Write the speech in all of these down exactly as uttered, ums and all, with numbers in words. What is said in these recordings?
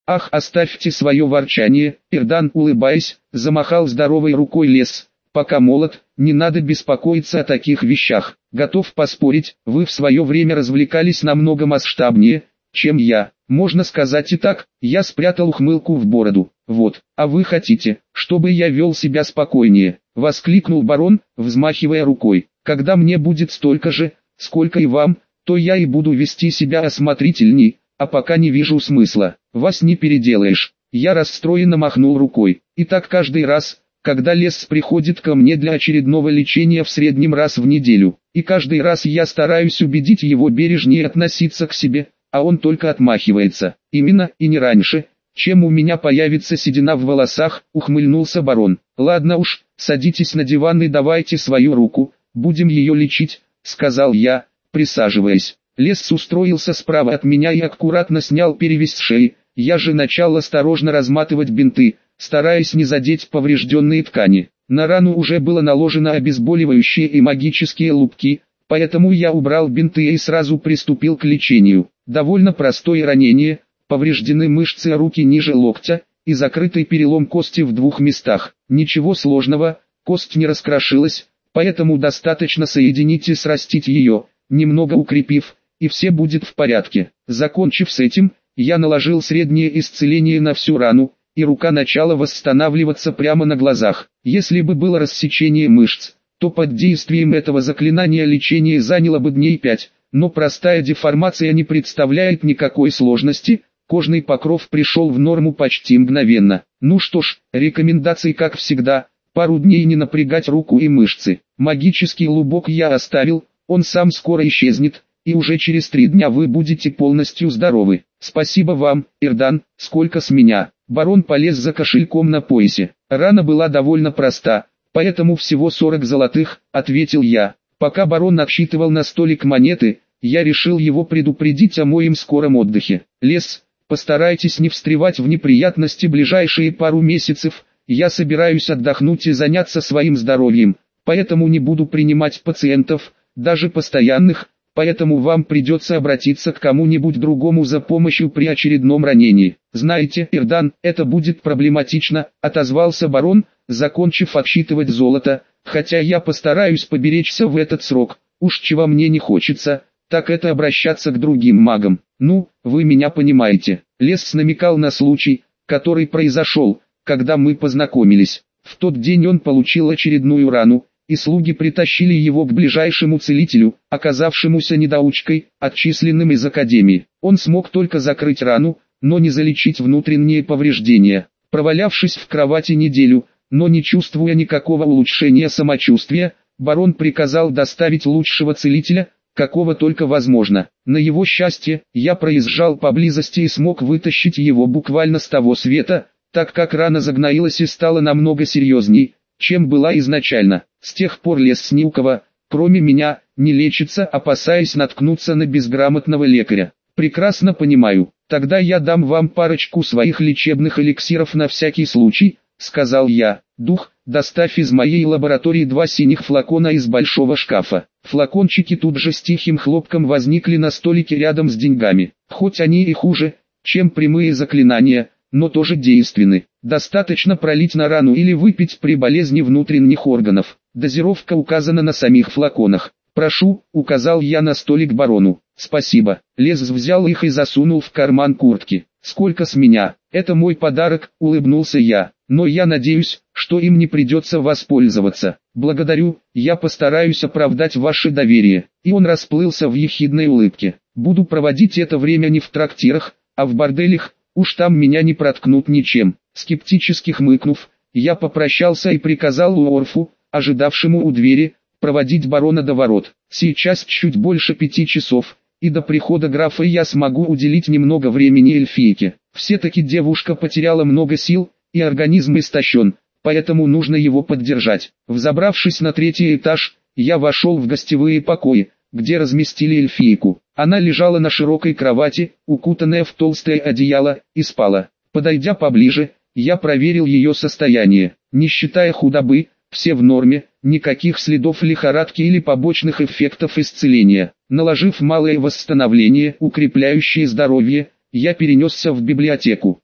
Ах, оставьте свое ворчание, Эрдан, улыбаясь, замахал здоровой рукой Лес. Пока молод, не надо беспокоиться о таких вещах. Готов поспорить, вы в свое время развлекались намного масштабнее, чем я. Можно сказать и так, я спрятал ухмылку в бороду. Вот, а вы хотите, чтобы я вел себя спокойнее? Воскликнул барон, взмахивая рукой. Когда мне будет столько же, сколько и вам, то я и буду вести себя осмотрительней, а пока не вижу смысла. Вас не переделаешь. Я расстроенно махнул рукой. И так каждый раз, когда Лес приходит ко мне для очередного лечения в среднем раз в неделю. И каждый раз я стараюсь убедить его бережнее относиться к себе, а он только отмахивается. Именно, и не раньше, чем у меня появится седина в волосах, ухмыльнулся барон. Ладно уж, садитесь на диван и давайте свою руку, будем ее лечить, сказал я, присаживаясь. Лес устроился справа от меня и аккуратно снял перевязь с шеи. Я же начал осторожно разматывать бинты, стараясь не задеть поврежденные ткани. На рану уже было наложено обезболивающие и магические лупки, поэтому я убрал бинты и сразу приступил к лечению. Довольно простое ранение, повреждены мышцы руки ниже локтя и закрытый перелом кости в двух местах. Ничего сложного, кость не раскрошилась, поэтому достаточно соединить и срастить ее, немного укрепив, и все будет в порядке. Закончив с этим, я наложил среднее исцеление на всю рану, и рука начала восстанавливаться прямо на глазах. Если бы было рассечение мышц, то под действием этого заклинания лечение заняло бы дней пять, но простая деформация не представляет никакой сложности, кожный покров пришел в норму почти мгновенно. Ну что ж, рекомендации как всегда, пару дней не напрягать руку и мышцы. Магический лубок я оставил, он сам скоро исчезнет, и уже через три дня вы будете полностью здоровы. Спасибо вам, Эрдан, сколько с меня. Барон полез за кошельком на поясе. Рана была довольно проста, поэтому всего сорок золотых, ответил я. Пока барон отсчитывал на столик монеты, я решил его предупредить о моем скором отдыхе. Лес, постарайтесь не встревать в неприятности ближайшие пару месяцев, я собираюсь отдохнуть и заняться своим здоровьем, поэтому не буду принимать пациентов, даже постоянных, поэтому вам придется обратиться к кому-нибудь другому за помощью при очередном ранении. Знаете, Эрдан, это будет проблематично, отозвался барон, закончив отсчитывать золото, хотя я постараюсь поберечься в этот срок. Уж чего мне не хочется, так это обращаться к другим магам. Ну, вы меня понимаете. Лес намекал на случай, который произошел, когда мы познакомились. В тот день он получил очередную рану, и слуги притащили его к ближайшему целителю, оказавшемуся недоучкой, отчисленным из академии. Он смог только закрыть рану, но не залечить внутренние повреждения. Провалявшись в кровати неделю, но не чувствуя никакого улучшения самочувствия, барон приказал доставить лучшего целителя, какого только возможно. На его счастье, я проезжал поблизости и смог вытащить его буквально с того света, так как рана загноилась и стала намного серьезней, чем была изначально. С тех пор Лес ни у кого, кроме меня, не лечится, опасаясь наткнуться на безграмотного лекаря. Прекрасно понимаю, тогда я дам вам парочку своих лечебных эликсиров на всякий случай, сказал я. Дух, доставь из моей лаборатории два синих флакона из большого шкафа. Флакончики тут же с тихим хлопком возникли на столике рядом с деньгами. Хоть они и хуже, чем прямые заклинания, но тоже действенны. Достаточно пролить на рану или выпить при болезни внутренних органов. Дозировка указана на самих флаконах. «Прошу», — указал я на столик барону. «Спасибо». Лес взял их и засунул в карман куртки. «Сколько с меня? Это мой подарок», — улыбнулся я. «Но я надеюсь, что им не придется воспользоваться. Благодарю, я постараюсь оправдать ваше доверие». И он расплылся в ехидной улыбке. «Буду проводить это время не в трактирах, а в борделях, уж там меня не проткнут ничем». Скептически хмыкнув, я попрощался и приказал Уорфу, ожидавшему у двери, проводить барона до ворот. Сейчас чуть больше пяти часов, и до прихода графа я смогу уделить немного времени эльфийке. Все-таки девушка потеряла много сил, и организм истощен, поэтому нужно его поддержать. Взобравшись на третий этаж, я вошел в гостевые покои, где разместили эльфийку. Она лежала на широкой кровати, укутанная в толстое одеяло, и спала. Подойдя поближе, я проверил ее состояние. Не считая худобы, все в норме, никаких следов лихорадки или побочных эффектов исцеления. Наложив малое восстановление, укрепляющее здоровье, я перенесся в библиотеку.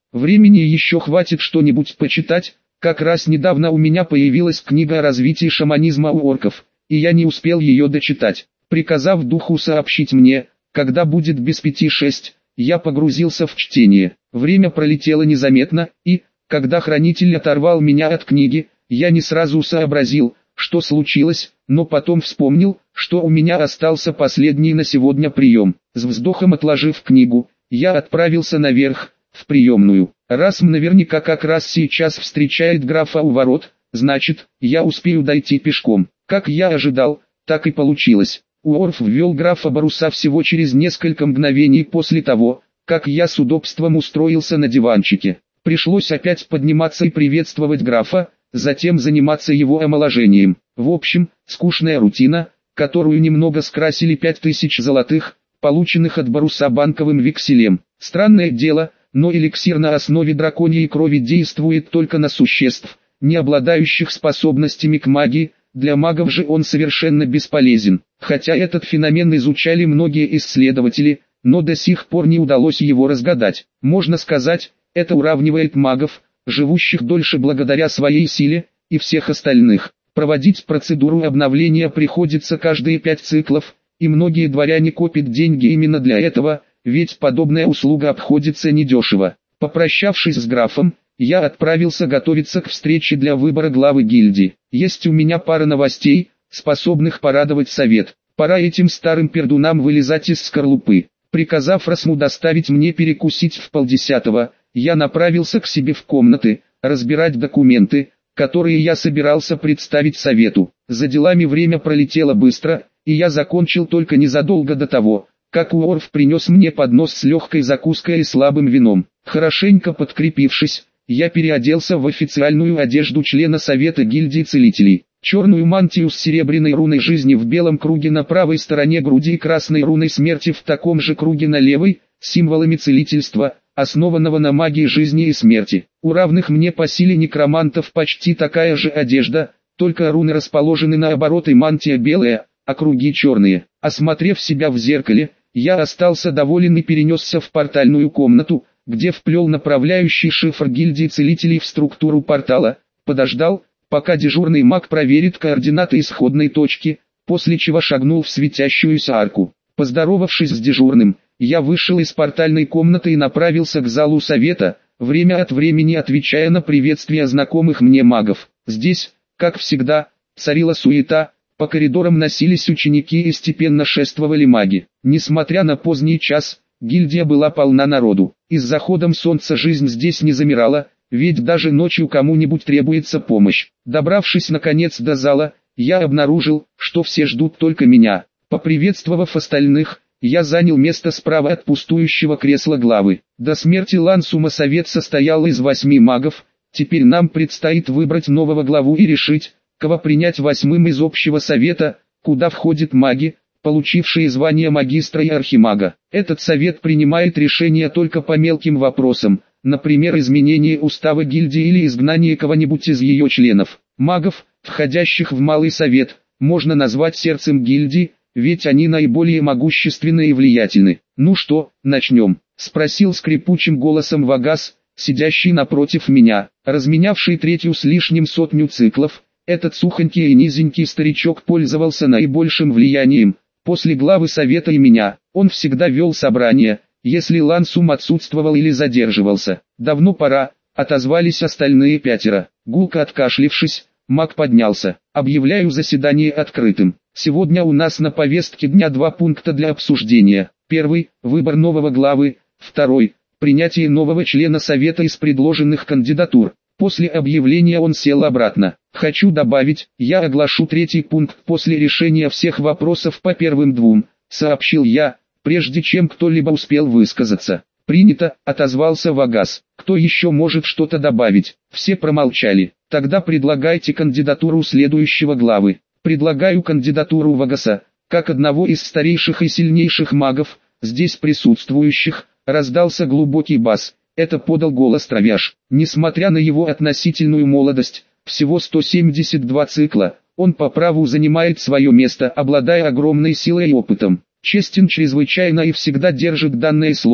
Времени еще хватит что-нибудь почитать, как раз недавно у меня появилась книга о развитии шаманизма у орков, и я не успел ее дочитать. Приказав духу сообщить мне, когда будет без пяти шесть, я погрузился в чтение. Время пролетело незаметно, и, когда хранитель оторвал меня от книги, я не сразу сообразил, что случилось, но потом вспомнил, что у меня остался последний на сегодня прием. С вздохом отложив книгу, я отправился наверх, в приемную. Раз наверняка как раз сейчас встречает графа у ворот, значит, я успею дойти пешком. Как я ожидал, так и получилось. Уорф ввел графа Баруса всего через несколько мгновений после того, как я с удобством устроился на диванчике. Пришлось опять подниматься и приветствовать графа, затем заниматься его омоложением. В общем, скучная рутина, которую немного скрасили пять тысяч золотых, полученных от Баруса банковым векселем. Странное дело, но эликсир на основе драконьей крови действует только на существ, не обладающих способностями к магии, для магов же он совершенно бесполезен. Хотя этот феномен изучали многие исследователи, но до сих пор не удалось его разгадать. Можно сказать, это уравнивает магов, живущих дольше благодаря своей силе, и всех остальных. Проводить процедуру обновления приходится каждые пять циклов, и многие дворяне копят деньги именно для этого, ведь подобная услуга обходится недешево. Попрощавшись с графом, я отправился готовиться к встрече для выбора главы гильдии. Есть у меня пара новостей, способных порадовать совет. Пора этим старым пердунам вылезать из скорлупы. Приказав Расму доставить мне перекусить в полдесятого, я направился к себе в комнаты, разбирать документы, которые я собирался представить совету. За делами время пролетело быстро, и я закончил только незадолго до того, как Уорф принес мне поднос с легкой закуской и слабым вином. Хорошенько подкрепившись, я переоделся в официальную одежду члена Совета гильдии целителей. Черную мантию с серебряной руной жизни в белом круге на правой стороне груди и красной руной смерти в таком же круге на левой, символами целительства, основанного на магии жизни и смерти. У равных мне по силе некромантов почти такая же одежда, только руны расположены наоборот и мантия белая, а круги черные. Осмотрев себя в зеркале, я остался доволен и перенесся в портальную комнату, где вплел направляющий шифр гильдии целителей в структуру портала, подождал, пока дежурный маг проверит координаты исходной точки, после чего шагнул в светящуюся арку. Поздоровавшись с дежурным, я вышел из портальной комнаты и направился к залу совета, время от времени отвечая на приветствия знакомых мне магов. Здесь, как всегда, царила суета, по коридорам носились ученики и степенно шествовали маги. Несмотря на поздний час, гильдия была полна народу. И с заходом солнца жизнь здесь не замирала, ведь даже ночью кому-нибудь требуется помощь. Добравшись наконец до зала, я обнаружил, что все ждут только меня. Поприветствовав остальных, я занял место справа от пустующего кресла главы. До смерти Лансума совет состоял из восьми магов, теперь нам предстоит выбрать нового главу и решить, кого принять восьмым из общего совета, куда входят маги, получившие звание магистра и архимага. Этот совет принимает решения только по мелким вопросам, например изменение устава гильдии или изгнание кого-нибудь из ее членов. Магов, входящих в малый совет, можно назвать сердцем гильдии, ведь они наиболее могущественны и влиятельны. «Ну что, начнем?» — спросил скрипучим голосом Вагас, сидящий напротив меня, разменявший третью с лишним сотню циклов. Этот сухонький и низенький старичок пользовался наибольшим влиянием. После главы совета и меня, он всегда вел собрания, если Лансум отсутствовал или задерживался. «Давно пора», — отозвались остальные пятеро. Гулко откашлившись, маг поднялся. «Объявляю заседание открытым. Сегодня у нас на повестке дня два пункта для обсуждения. Первый – выбор нового главы. Второй – принятие нового члена совета из предложенных кандидатур». После объявления он сел обратно. «Хочу добавить, я оглашу третий пункт после решения всех вопросов по первым двум», — сообщил я, прежде чем кто-либо успел высказаться. «Принято», — отозвался Вагас. «Кто еще может что-то добавить?» Все промолчали. «Тогда предлагайте кандидатуру следующего главы». «Предлагаю кандидатуру Вагаса, как одного из старейших и сильнейших магов, здесь присутствующих», — раздался глубокий бас. Это подал голос Травяш. Несмотря на его относительную молодость, всего сто семьдесят два цикла, он по праву занимает свое место, обладая огромной силой и опытом. Честен чрезвычайно и всегда держит данное слово,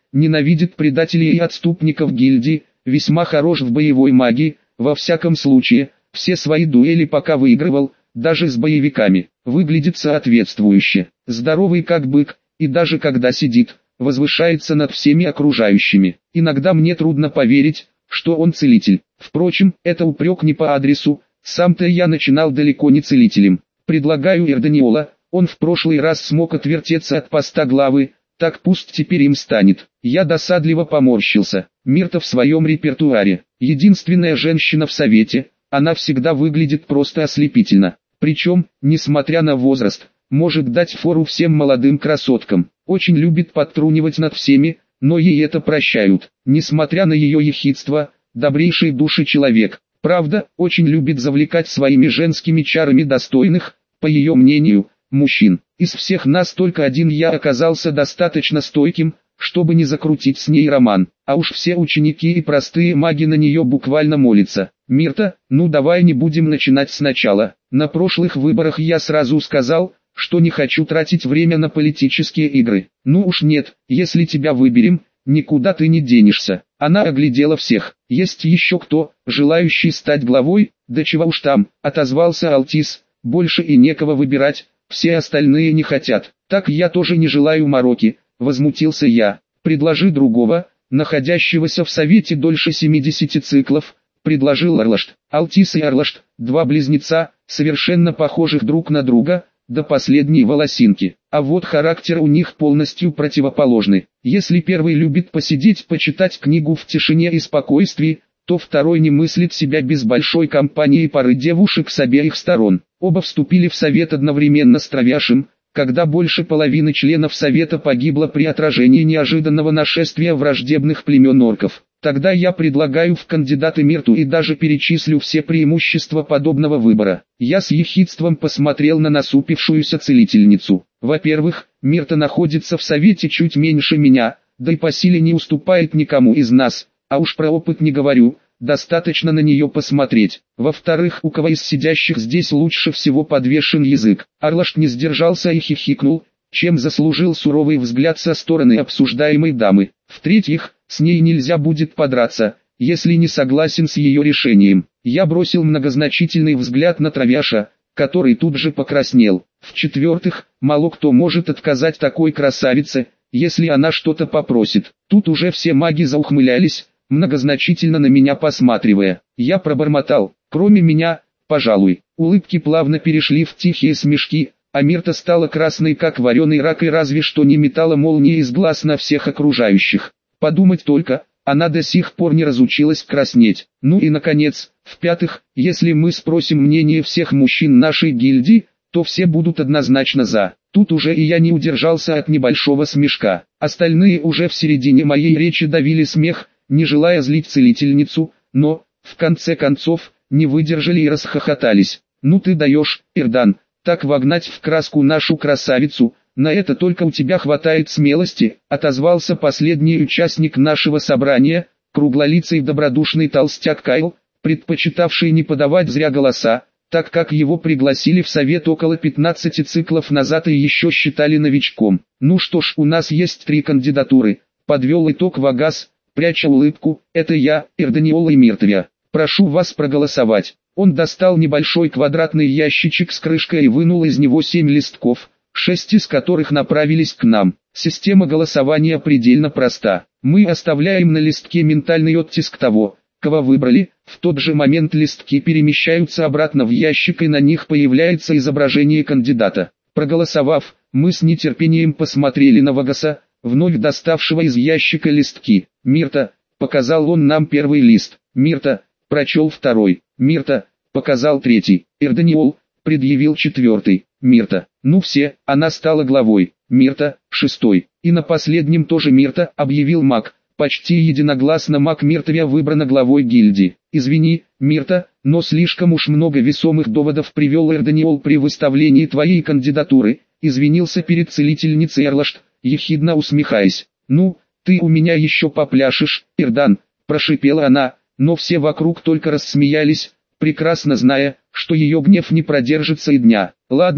ненавидит предателей и отступников гильдии, весьма хорош в боевой магии, во всяком случае, все свои дуэли пока выигрывал, даже с боевиками, выглядит соответствующе, здоровый как бык, и даже когда сидит, возвышается над всеми окружающими. Иногда мне трудно поверить, что он целитель. Впрочем, это упрек не по адресу, сам-то я начинал далеко не целителем. Предлагаю Эрданиола, он в прошлый раз смог отвертеться от поста главы, так пусть теперь им станет. Я досадливо поморщился. Мирта в своем репертуаре, единственная женщина в совете, она всегда выглядит просто ослепительно. Причем, несмотря на возраст, может дать фору всем молодым красоткам. Очень любит подтрунивать над всеми, но ей это прощают. Несмотря на ее ехидство, добрейший души человек. Правда, очень любит завлекать своими женскими чарами достойных, по ее мнению, мужчин. Из всех нас только один я оказался достаточно стойким, чтобы не закрутить с ней роман. А уж все ученики и простые маги на нее буквально молятся. Мирта, ну давай не будем начинать сначала. На прошлых выборах я сразу сказал, что не хочу тратить время на политические игры. Ну уж нет, если тебя выберем, никуда ты не денешься. Она оглядела всех. Есть еще кто, желающий стать главой? Да чего уж там, отозвался Алтис. Больше и некого выбирать, все остальные не хотят. Так я тоже не желаю мороки, возмутился я. Предложи другого, находящегося в совете дольше семидесяти циклов, предложил Арлашт. Алтис и Арлашт, два близнеца, совершенно похожих друг на друга, до последней волосинки. А вот характер у них полностью противоположный. Если первый любит посидеть почитать книгу в тишине и спокойствии, то второй не мыслит себя без большой компании пары девушек с обеих сторон. Оба вступили в совет одновременно с Травяшем, когда больше половины членов совета погибло при отражении неожиданного нашествия враждебных племен орков. Тогда я предлагаю в кандидаты Мирту и даже перечислю все преимущества подобного выбора. Я с ехидством посмотрел на насупившуюся целительницу. Во-первых, Мирта находится в совете чуть меньше меня, да и по силе не уступает никому из нас, а уж про опыт не говорю, достаточно на нее посмотреть. Во-вторых, у кого из сидящих здесь лучше всего подвешен язык. Арлашт не сдержался и хихикнул, чем заслужил суровый взгляд со стороны обсуждаемой дамы. В-третьих, с ней нельзя будет подраться, если не согласен с ее решением. Я бросил многозначительный взгляд на Травяша, который тут же покраснел. В-четвертых, мало кто может отказать такой красавице, если она что-то попросит. Тут уже все маги заухмылялись, многозначительно на меня посматривая. Я пробормотал, кроме меня, пожалуй. Улыбки плавно перешли в тихие смешки, а Мирта стала красной как вареный рак и разве что не метала молнии из глаз на всех окружающих. Подумать только, она до сих пор не разучилась краснеть. Ну и наконец, в-пятых, если мы спросим мнение всех мужчин нашей гильдии, то все будут однозначно за. Тут уже и я не удержался от небольшого смешка. Остальные уже в середине моей речи давили смех, не желая злить целительницу, но, в конце концов, не выдержали и расхохотались. «Ну ты даешь, Эрдан, так вогнать в краску нашу красавицу, на это только у тебя хватает смелости», отозвался последний участник нашего собрания, круглолицый добродушный толстяк Кайл, предпочитавший не подавать зря голоса, так как его пригласили в совет около пятнадцати циклов назад и еще считали новичком. «Ну что ж, у нас есть три кандидатуры», подвел итог Вагас, пряча улыбку. «Это я, Эрданиол и Миртвия. Прошу вас проголосовать». Он достал небольшой квадратный ящичек с крышкой и вынул из него семь листков, шесть из которых направились к нам. Система голосования предельно проста. Мы оставляем на листке ментальный оттиск того, кого выбрали, в тот же момент листки перемещаются обратно в ящик и на них появляется изображение кандидата. Проголосовав, мы с нетерпением посмотрели на Вагаса, вновь доставшего из ящика листки. «Мирта», показал он нам первый лист. «Мирта», прочел второй. «Мирта», показал третий. «Эрданиол», предъявил четвертый. «Мирта». Ну все, она стала главой. «Мирта», шестой. И на последнем тоже «Мирта», объявил маг. Почти единогласно маг Миртвия выбрана главой гильдии. «Извини, Мирта, но слишком уж много весомых доводов привел Эрданиол при выставлении твоей кандидатуры», извинился перед целительницей Арлашт, ехидно усмехаясь. «Ну, ты у меня еще попляшешь, Эрдан», прошипела она, но все вокруг только рассмеялись, прекрасно зная, что ее гнев не продержится и дня. «Ладно,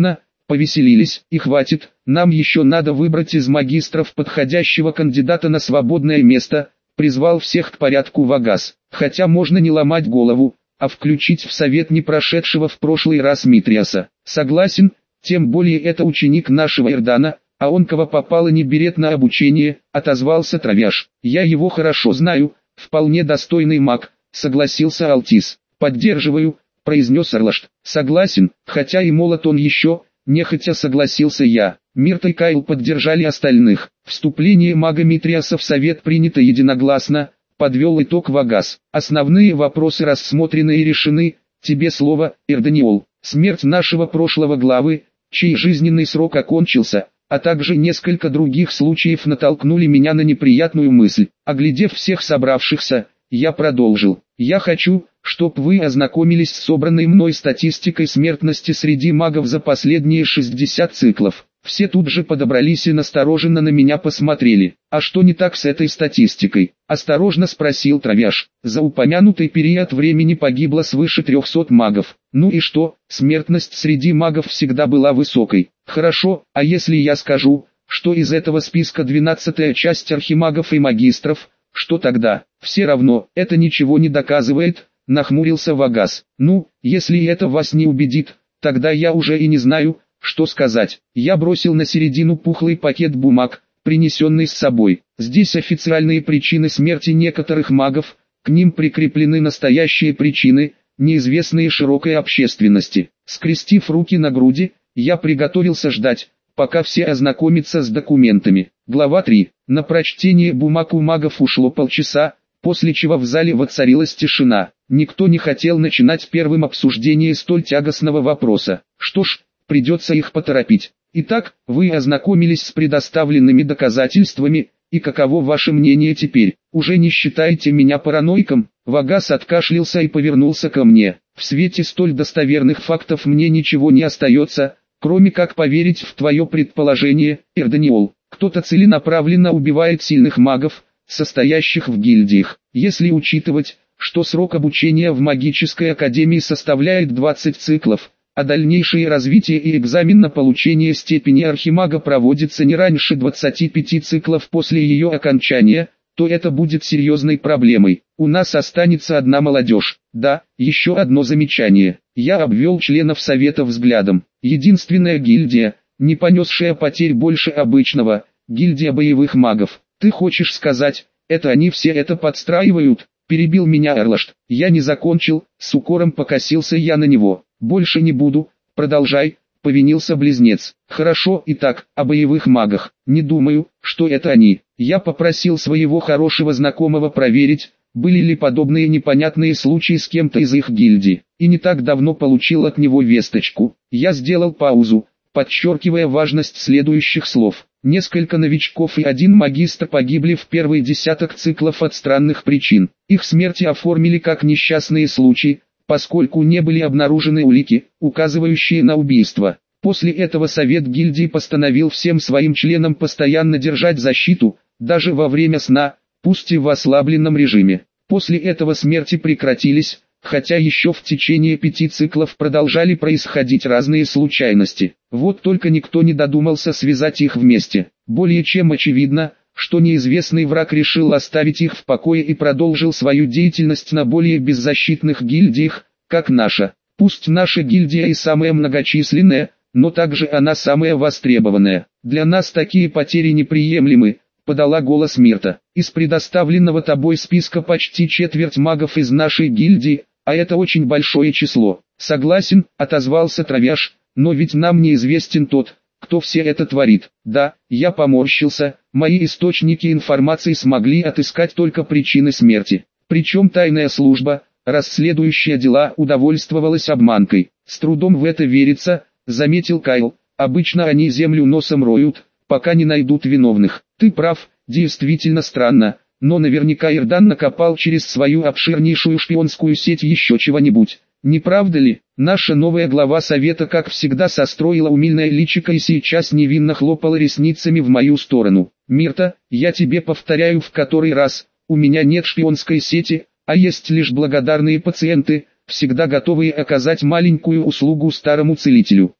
Повеселились, и хватит, нам еще надо выбрать из магистров подходящего кандидата на свободное место, призвал всех к порядку Вагас. Хотя можно не ломать голову, а включить в совет не прошедшего в прошлый раз Митриаса. Согласен, тем более это ученик нашего Ирдана, а он кого попало не берет на обучение, отозвался Травяш. Я его хорошо знаю, вполне достойный маг, согласился Алтис. Поддерживаю, произнес Орлашт. Согласен, хотя и молод он еще, нехотя согласился я. Мирта и Кайл поддержали остальных. Вступление мага Митриаса в совет принято единогласно, подвел итог Вагас. Основные вопросы рассмотрены и решены. Тебе слово, Эрданиол. Смерть нашего прошлого главы, чей жизненный срок окончился, а также несколько других случаев натолкнули меня на неприятную мысль. Оглядев всех собравшихся, я продолжил. Я хочу, чтоб вы ознакомились с собранной мной статистикой смертности среди магов за последние шестьдесят циклов. Все тут же подобрались и настороженно на меня посмотрели. А что не так с этой статистикой? Осторожно спросил Травяш. За упомянутый период времени погибло свыше трехсот магов. Ну и что, смертность среди магов всегда была высокой. Хорошо, а если я скажу, что из этого списка двенадцатая часть архимагов и магистров, что тогда? Все равно, это ничего не доказывает, нахмурился Вагас. Ну, если это вас не убедит, тогда я уже и не знаю, что сказать. Я бросил на середину пухлый пакет бумаг, принесенный с собой. Здесь официальные причины смерти некоторых магов, к ним прикреплены настоящие причины, неизвестные широкой общественности. Скрестив руки на груди, я приготовился ждать, пока все ознакомятся с документами. Глава три. На прочтение бумаг у магов ушло полчаса, после чего в зале воцарилась тишина. Никто не хотел начинать первым обсуждение столь тягостного вопроса. Что ж, придется их поторопить. Итак, вы ознакомились с предоставленными доказательствами, и каково ваше мнение теперь? Уже не считаете меня параноиком? Вагас откашлялся и повернулся ко мне. В свете столь достоверных фактов мне ничего не остается, кроме как поверить в твое предположение, Эрданиол. Кто-то целенаправленно убивает сильных магов, состоящих в гильдиях. Если учитывать, что срок обучения в магической академии составляет двадцать циклов, а дальнейшее развитие и экзамен на получение степени архимага проводится не раньше двадцати пяти циклов после ее окончания, то это будет серьезной проблемой. У нас останется одна молодежь. Да, еще одно замечание. Я обвел членов совета взглядом. Единственная гильдия, не понесшая потерь больше обычного, гильдия боевых магов. Ты хочешь сказать, это они все это подстраивают? Перебил меня Эрлашт. Я не закончил, с укором покосился я на него. Больше не буду, продолжай, повинился близнец. Хорошо, итак, о боевых магах. Не думаю, что это они. Я попросил своего хорошего знакомого проверить, были ли подобные непонятные случаи с кем-то из их гильдии. И не так давно получил от него весточку. Я сделал паузу, подчеркивая важность следующих слов. Несколько новичков и один магистр погибли в первый десяток циклов от странных причин. Их смерти оформили как несчастные случаи, поскольку не были обнаружены улики, указывающие на убийство. После этого совет гильдии постановил всем своим членам постоянно держать защиту, даже во время сна, пусть и в ослабленном режиме. После этого смерти прекратились, хотя еще в течение пяти циклов продолжали происходить разные случайности. Вот только никто не додумался связать их вместе. Более чем очевидно, что неизвестный враг решил оставить их в покое и продолжил свою деятельность на более беззащитных гильдиях, как наша. Пусть наша гильдия и самая многочисленная, но также она самая востребованная. Для нас такие потери неприемлемы, подала голос Мирта. Из предоставленного тобой списка почти четверть магов из нашей гильдии, а это очень большое число. Согласен, отозвался Травяш, но ведь нам неизвестен тот, кто все это творит. Да, я поморщился, мои источники информации смогли отыскать только причины смерти. Причем тайная служба, расследующая дела, удовольствовалась обманкой. С трудом в это верится, заметил Кайл. Обычно они землю носом роют, пока не найдут виновных. Ты прав, действительно странно, но наверняка Ирдан накопал через свою обширнейшую шпионскую сеть еще чего-нибудь. Не правда ли? Наша новая глава совета как всегда состроила умильное личико и сейчас невинно хлопала ресницами в мою сторону. Мирта, я тебе повторяю в который раз, у меня нет шпионской сети, а есть лишь благодарные пациенты, всегда готовые оказать маленькую услугу старому целителю.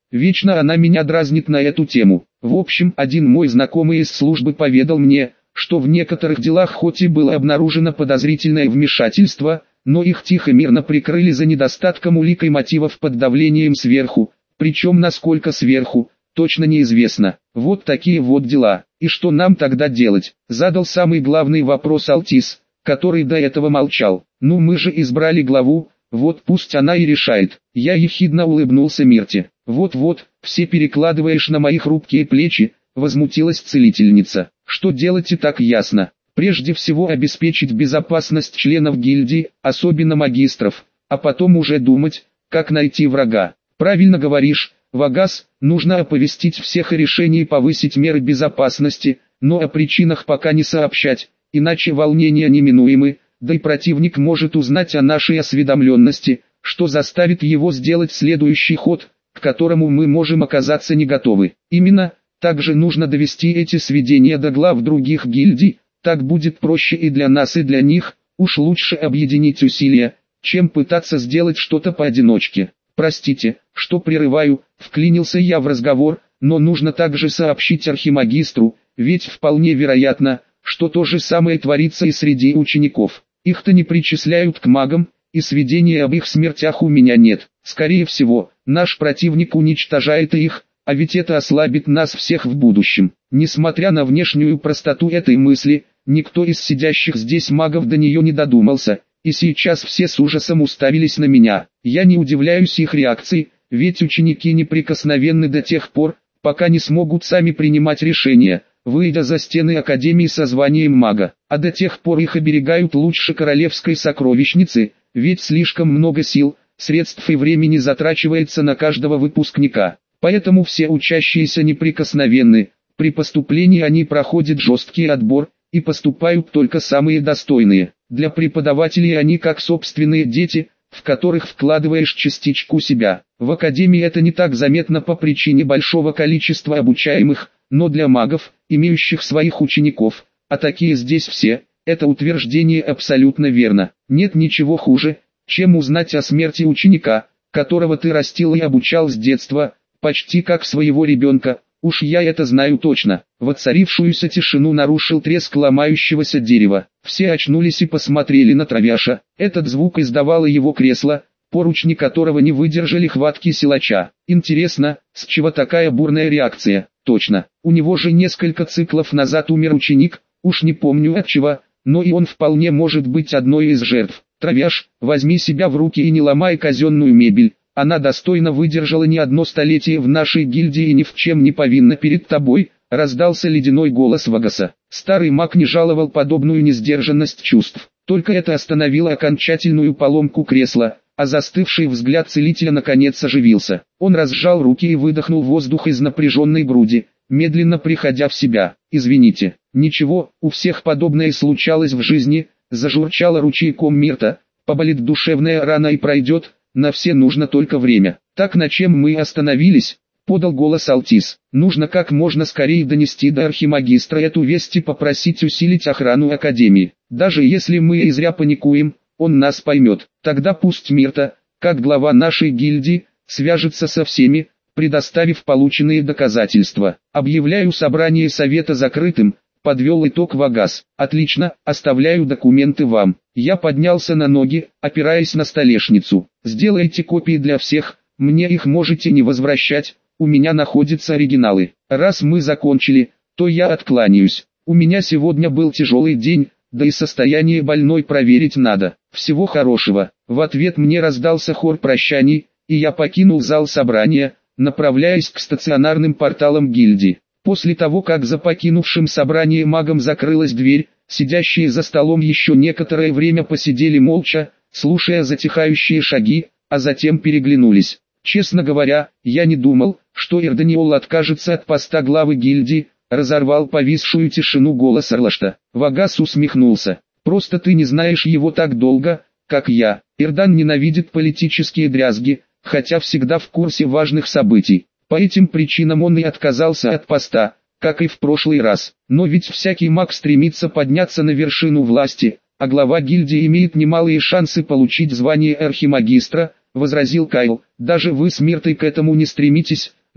Вечно она меня дразнит на эту тему. В общем, один мой знакомый из службы поведал мне, что в некоторых делах хоть и было обнаружено подозрительное вмешательство, но их тихо-мирно прикрыли за недостатком улик и мотивов под давлением сверху, причем насколько сверху, точно неизвестно. Вот такие вот дела. И что нам тогда делать? Задал самый главный вопрос Алтис, который до этого молчал. Ну мы же избрали главу, вот пусть она и решает. Я ехидно улыбнулся Мирте. Вот-вот, все перекладываешь на мои хрупкие плечи, возмутилась целительница. Что делать и так ясно. Прежде всего обеспечить безопасность членов гильдии, особенно магистров, а потом уже думать, как найти врага. Правильно говоришь, Вагас, нужно оповестить всех о решении повысить меры безопасности, но о причинах пока не сообщать, иначе волнения неминуемы, да и противник может узнать о нашей осведомленности, что заставит его сделать следующий ход, к которому мы можем оказаться не готовы. Именно, также нужно довести эти сведения до глав других гильдий, так будет проще и для нас и для них, уж лучше объединить усилия, чем пытаться сделать что-то поодиночке. Простите, что прерываю, вклинился я в разговор, но нужно также сообщить архимагистру, ведь вполне вероятно, что то же самое творится и среди учеников. Их-то не причисляют к магам, и сведений об их смертях у меня нет. Скорее всего, наш противник уничтожает их, а ведь это ослабит нас всех в будущем. Несмотря на внешнюю простоту этой мысли, никто из сидящих здесь магов до нее не додумался, и сейчас все с ужасом уставились на меня. Я не удивляюсь их реакции, ведь ученики неприкосновенны до тех пор, пока не смогут сами принимать решения, выйдя за стены Академии со званием мага, а до тех пор их оберегают лучше королевской сокровищницы, ведь слишком много сил, средств и времени затрачивается на каждого выпускника. Поэтому все учащиеся неприкосновенны, при поступлении они проходят жесткий отбор, и поступают только самые достойные. Для преподавателей они как собственные дети, в которых вкладываешь частичку себя. В академии это не так заметно по причине большого количества обучаемых, но для магов, имеющих своих учеников, а такие здесь все, это утверждение абсолютно верно. Нет ничего хуже, чем узнать о смерти ученика, которого ты растил и обучал с детства, почти как своего ребенка. Уж я это знаю точно. Воцарившуюся тишину нарушил треск ломающегося дерева. Все очнулись и посмотрели на Травяша. Этот звук издавало его кресло, поручни которого не выдержали хватки силача. Интересно, с чего такая бурная реакция? Точно, у него же несколько циклов назад умер ученик, уж не помню от чего, но и он вполне может быть одной из жертв. Травяш, возьми себя в руки и не ломай казенную мебель. Она достойно выдержала не одно столетие в нашей гильдии и ни в чем не повинна перед тобой, раздался ледяной голос Вагаса. Старый маг не жаловал подобную несдержанность чувств, только это остановило окончательную поломку кресла, а застывший взгляд целителя наконец оживился. Он разжал руки и выдохнул воздух из напряженной груди, медленно приходя в себя. «Извините, ничего, у всех подобное случалось в жизни», зажурчала ручейком Мирта, «поболит душевная рана и пройдет». На все нужно только время. Так на чем мы остановились? Подал голос Алтис. Нужно как можно скорее донести до архимагистра эту весть и попросить усилить охрану Академии. Даже если мы и зря паникуем, он нас поймет. Тогда пусть Мирта, как глава нашей гильдии, свяжется со всеми, предоставив полученные доказательства. Объявляю собрание совета закрытым. Подвел итог Вагас. Отлично, оставляю документы вам. Я поднялся на ноги, опираясь на столешницу. Сделайте копии для всех, мне их можете не возвращать, у меня находятся оригиналы. Раз мы закончили, то я откланяюсь. У меня сегодня был тяжелый день, да и состояние больной проверить надо. Всего хорошего. В ответ мне раздался хор прощаний, и я покинул зал собрания, направляясь к стационарным порталам гильдии. После того, как за покинувшим собрание магом закрылась дверь, сидящие за столом еще некоторое время посидели молча, слушая затихающие шаги, а затем переглянулись. Честно говоря, я не думал, что Эрданиол откажется от поста главы гильдии, разорвал повисшую тишину голос Орлашта. Вагас усмехнулся. Просто ты не знаешь его так долго, как я. Эрдан ненавидит политические дрязги, хотя всегда в курсе важных событий. По этим причинам он и отказался от поста, как и в прошлый раз. Но ведь всякий маг стремится подняться на вершину власти, а глава гильдии имеет немалые шансы получить звание архимагистра, возразил Кайл. Даже вы с Миртой к этому не стремитесь,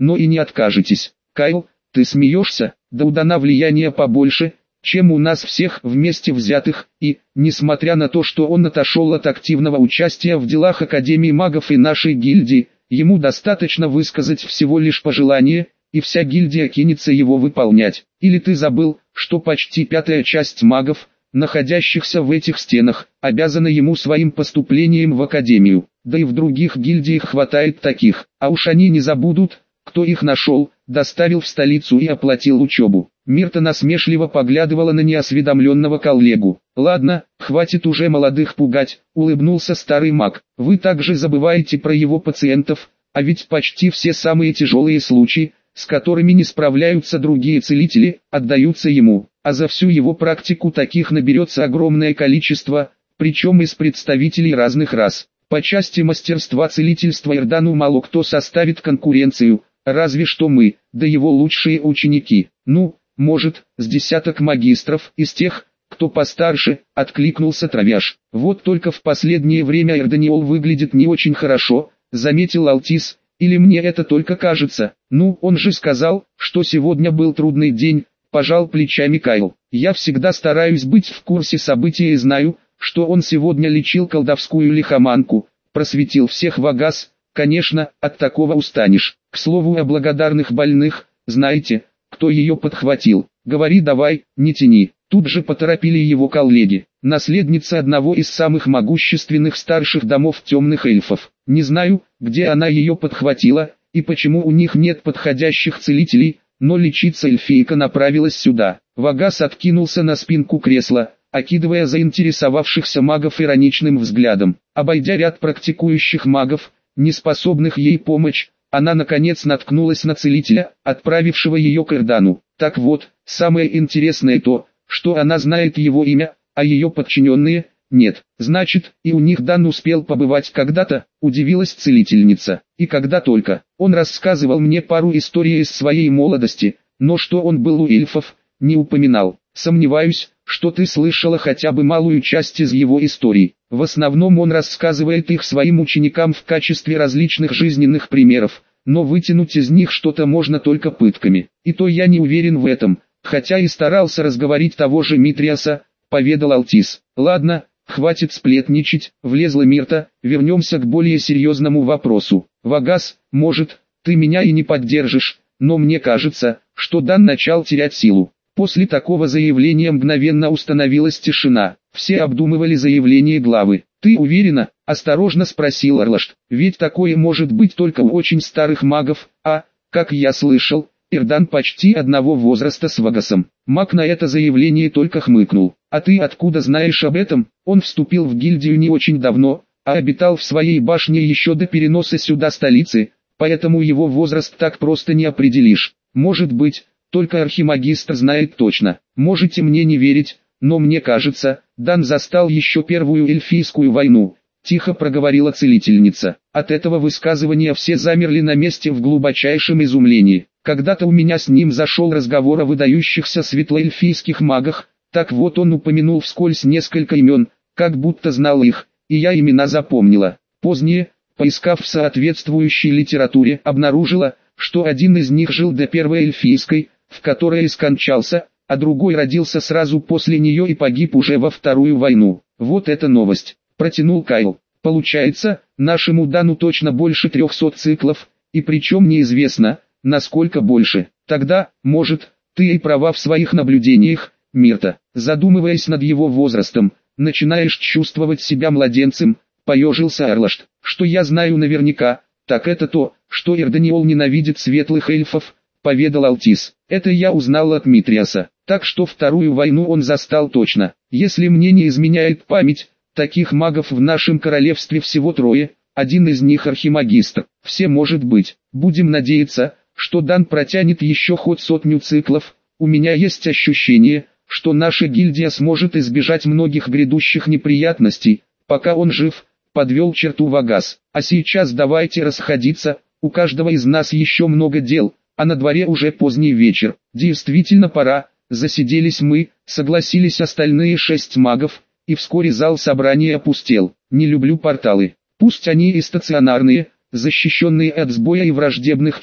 но и не откажетесь. Кайл, ты смеешься? Да у Дана влияние побольше, чем у нас всех вместе взятых, и, несмотря на то, что он отошел от активного участия в делах Академии магов и нашей гильдии, ему достаточно высказать всего лишь пожелание, и вся гильдия кинется его выполнять. Или ты забыл, что почти пятая часть магов, находящихся в этих стенах, обязана ему своим поступлением в Академию, да и в других гильдиях хватает таких, а уж они не забудут, кто их нашел, доставил в столицу и оплатил учебу. Мирта насмешливо поглядывала на неосведомленного коллегу. «Ладно, хватит уже молодых пугать», — улыбнулся старый маг. «Вы также забываете про его пациентов, а ведь почти все самые тяжелые случаи, с которыми не справляются другие целители, отдаются ему, а за всю его практику таких наберется огромное количество, причем из представителей разных рас. По части мастерства целительства Ирдану мало кто составит конкуренцию, разве что мы, да его лучшие ученики. Ну, может, с десяток магистров из тех, кто постарше», — откликнулся Травяш. «Вот только в последнее время Ирданиол выглядит не очень хорошо», — заметил Алтис. «Или мне это только кажется? Ну, он же сказал, что сегодня был трудный день», — пожал плечами Кайл. «Я всегда стараюсь быть в курсе событий и знаю, что он сегодня лечил колдовскую лихоманку, просветил всех Вагас. Конечно, от такого устанешь. К слову о благодарных больных, знаете, кто ее подхватил? Говори давай, не тяни». Тут же поторопили его коллеги. Наследница одного из самых могущественных старших домов темных эльфов. Не знаю, где она ее подхватила, и почему у них нет подходящих целителей, но лечиться эльфийка направилась сюда. Вагас откинулся на спинку кресла, окидывая заинтересовавшихся магов ироничным взглядом. Обойдя ряд практикующих магов, не способных ей помочь, она наконец наткнулась на целителя, отправившего ее к Ирдану. Так вот, самое интересное то, что она знает его имя, а ее подчиненные – нет. Значит, и у них Дан успел побывать когда-то, удивилась целительница. И когда только. Он рассказывал мне пару историй из своей молодости, но что он был у эльфов, не упоминал. Сомневаюсь, что ты слышала хотя бы малую часть из его историй. В основном он рассказывает их своим ученикам в качестве различных жизненных примеров, но вытянуть из них что-то можно только пытками. И то я не уверен в этом. Хотя и старался разговорить того же Митриаса, поведал Алтис. «Ладно, хватит сплетничать», — влезла Мирта, — «вернемся к более серьезному вопросу. Вагас, может, ты меня и не поддержишь, но мне кажется, что Дан начал терять силу». После такого заявления мгновенно установилась тишина. Все обдумывали заявление главы. «Ты уверена?» — осторожно спросил Орлашт. «Ведь такое может быть только у очень старых магов, а, как я слышал, Ирдан почти одного возраста с Вагасом». Маг на это заявление только хмыкнул. «А ты откуда знаешь об этом?» Он вступил в гильдию не очень давно, а обитал в своей башне еще до переноса сюда столицы, поэтому его возраст так просто не определишь. Может быть, только архимагистр знает точно. Можете мне не верить, но мне кажется, Дан застал еще первую эльфийскую войну», — тихо проговорила целительница. От этого высказывания все замерли на месте в глубочайшем изумлении. «Когда-то у меня с ним зашел разговор о выдающихся светлоэльфийских магах, так вот он упомянул вскользь несколько имен, как будто знал их, и я имена запомнила. Позднее, поискав в соответствующей литературе, обнаружила, что один из них жил до первой эльфийской, в которой и скончался, а другой родился сразу после нее и погиб уже во вторую войну. Вот это новость», — протянул Кайл. «Получается, нашему Дану точно больше трехсот циклов, и причем неизвестно, насколько больше. Тогда, может, ты и права в своих наблюдениях, Мирта. Задумываясь над его возрастом, начинаешь чувствовать себя младенцем», — поежился Орлашт. «Что я знаю наверняка, так это то, что Ирданиол ненавидит светлых эльфов», — поведал Алтис. «Это я узнал от Митриаса. Так что вторую войну он застал точно. Если мне не изменяет память, таких магов в нашем королевстве всего трое, один из них архимагистр. Все может быть. Будем надеяться, что Дан протянет еще хоть сотню циклов. У меня есть ощущение, что наша гильдия сможет избежать многих грядущих неприятностей, пока он жив», — подвел черту Вагас. «А сейчас давайте расходиться, у каждого из нас еще много дел, а на дворе уже поздний вечер. Действительно пора». Засиделись мы, согласились остальные шесть магов, и вскоре зал собрания опустел. Не люблю порталы. Пусть они и стационарные, защищенные от сбоя и враждебных чар,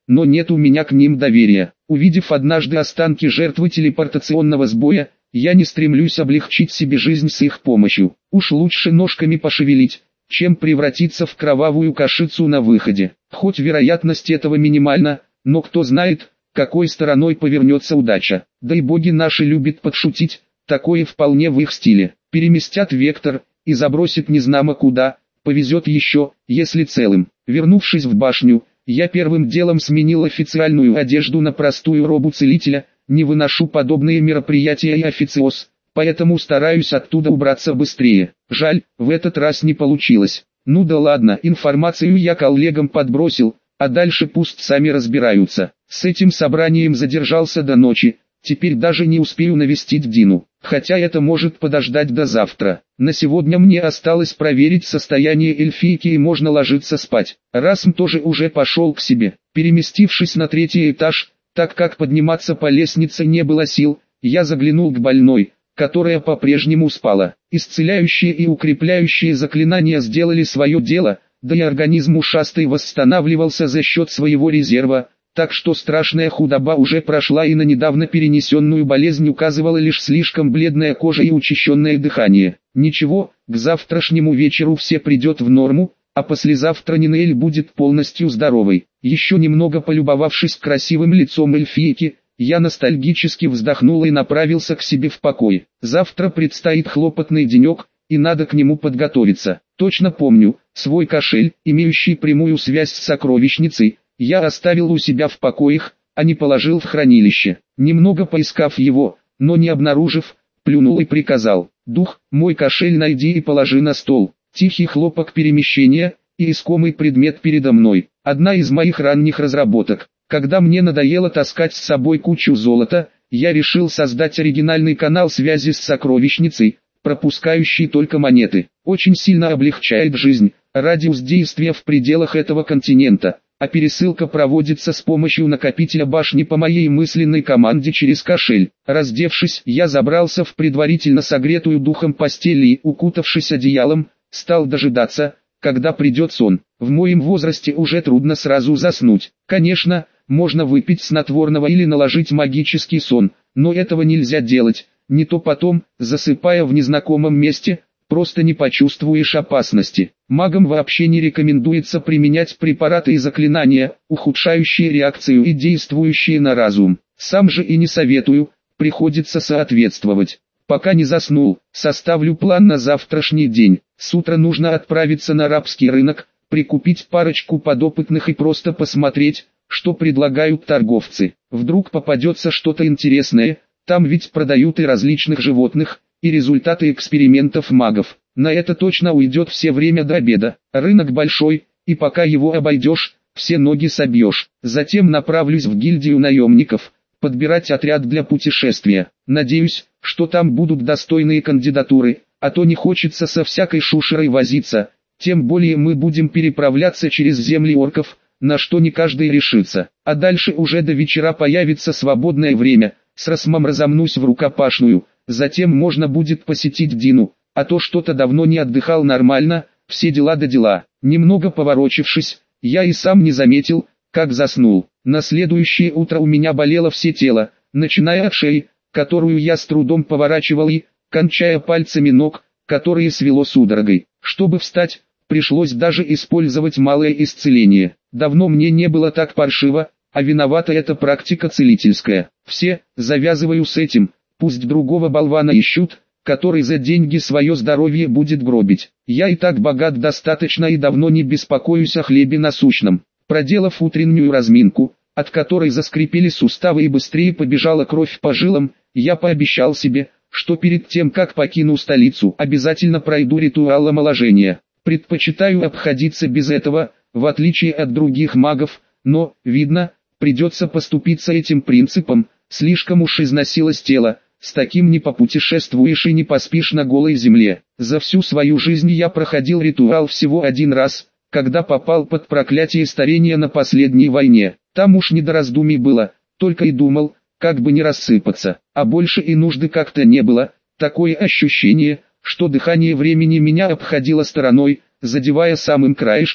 но нет у меня к ним доверия. Увидев однажды останки жертвы телепортационного сбоя, я не стремлюсь облегчить себе жизнь с их помощью. Уж лучше ножками пошевелить, чем превратиться в кровавую кашицу на выходе. Хоть вероятность этого минимальна, но кто знает, какой стороной повернется удача. Да и боги наши любят подшутить, такое вполне в их стиле. Переместят вектор и забросит незнамо куда, повезет еще, если целым. Вернувшись в башню, я первым делом сменил официальную одежду на простую робу целителя. Не выношу подобные мероприятия и официоз, поэтому стараюсь оттуда убраться быстрее. Жаль, в этот раз не получилось. Ну да ладно, информацию я коллегам подбросил, а дальше пусть сами разбираются. С этим собранием задержался до ночи, теперь даже не успею навестить Дину, хотя это может подождать до завтра. На сегодня мне осталось проверить состояние эльфийки и можно ложиться спать. Расм тоже уже пошел к себе. Переместившись на третий этаж, так как подниматься по лестнице не было сил, я заглянул к больной, которая по-прежнему спала. Исцеляющие и укрепляющие заклинания сделали свое дело, да и организм ушастой восстанавливался за счет своего резерва, так что страшная худоба уже прошла и на недавно перенесенную болезнь указывала лишь слишком бледная кожа и учащенное дыхание. Ничего, к завтрашнему вечеру все придет в норму, а послезавтра Нинель будет полностью здоровой. Еще немного полюбовавшись красивым лицом эльфийки, я ностальгически вздохнул и направился к себе в покой. Завтра предстоит хлопотный денек, и надо к нему подготовиться. Точно помню, свой кошель, имеющий прямую связь с сокровищницей, я оставил у себя в покоях, а не положил в хранилище. Немного поискав его, но не обнаружив, плюнул и приказал: «Дух, мой кошель найди и положи на стол». Тихий хлопок перемещения, и искомый предмет передо мной. Одна из моих ранних разработок. Когда мне надоело таскать с собой кучу золота, я решил создать оригинальный канал связи с сокровищницей, пропускающий только монеты. Очень сильно облегчает жизнь, радиус действия в пределах этого континента, а пересылка проводится с помощью накопителя башни по моей мысленной команде через кошель. Раздевшись, я забрался в предварительно согретую духом постель и, укутавшись одеялом, стал дожидаться, когда придет сон. В моем возрасте уже трудно сразу заснуть. Конечно, можно выпить снотворного или наложить магический сон, но этого нельзя делать, не то потом, засыпая в незнакомом месте, просто не почувствуешь опасности. Магам вообще не рекомендуется применять препараты и заклинания, ухудшающие реакцию и действующие на разум. Сам же и не советую, приходится соответствовать. Пока не заснул, составлю план на завтрашний день. С утра нужно отправиться на рабский рынок, прикупить парочку подопытных и просто посмотреть, что предлагают торговцы. Вдруг попадется что-то интересное, там ведь продают и различных животных, и результаты экспериментов магов. На это точно уйдет все время до обеда. Рынок большой, и пока его обойдешь, все ноги собьешь. Затем направлюсь в гильдию наемников, подбирать отряд для путешествия. Надеюсь, что там будут достойные кандидатуры, а то не хочется со всякой шушерой возиться, тем более мы будем переправляться через земли орков, на что не каждый решится. А дальше уже до вечера появится свободное время, с Расмом разомнусь в рукопашную, затем можно будет посетить Дину, а то что-то давно не отдыхал нормально, все дела до дела. Немного поворочившись, я и сам не заметил, как заснул. На следующее утро у меня болело все тело, начиная от шеи, которую я с трудом поворачивал, и кончая пальцами ног, которые свело судорогой. Чтобы встать, пришлось даже использовать малое исцеление. Давно мне не было так паршиво, а виновата эта практика целительская. Все, завязываю с этим, пусть другого болвана ищут, который за деньги свое здоровье будет гробить. Я и так богат достаточно и давно не беспокоюсь о хлебе насущном. Проделав утреннюю разминку, от которой заскрипели суставы и быстрее побежала кровь по жилам, я пообещал себе, что перед тем как покину столицу, обязательно пройду ритуал омоложения. Предпочитаю обходиться без этого, в отличие от других магов, но, видно, придется поступиться этим принципом, слишком уж износилось тело, с таким не попутешествуешь и не поспишь на голой земле. За всю свою жизнь я проходил ритуал всего один раз, когда попал под проклятие старения на последней войне. Там уж не до раздумий было, только и думал, как бы не рассыпаться, а больше и нужды как-то не было. Такое ощущение, что дыхание времени меня обходило стороной, задевая самым краешком.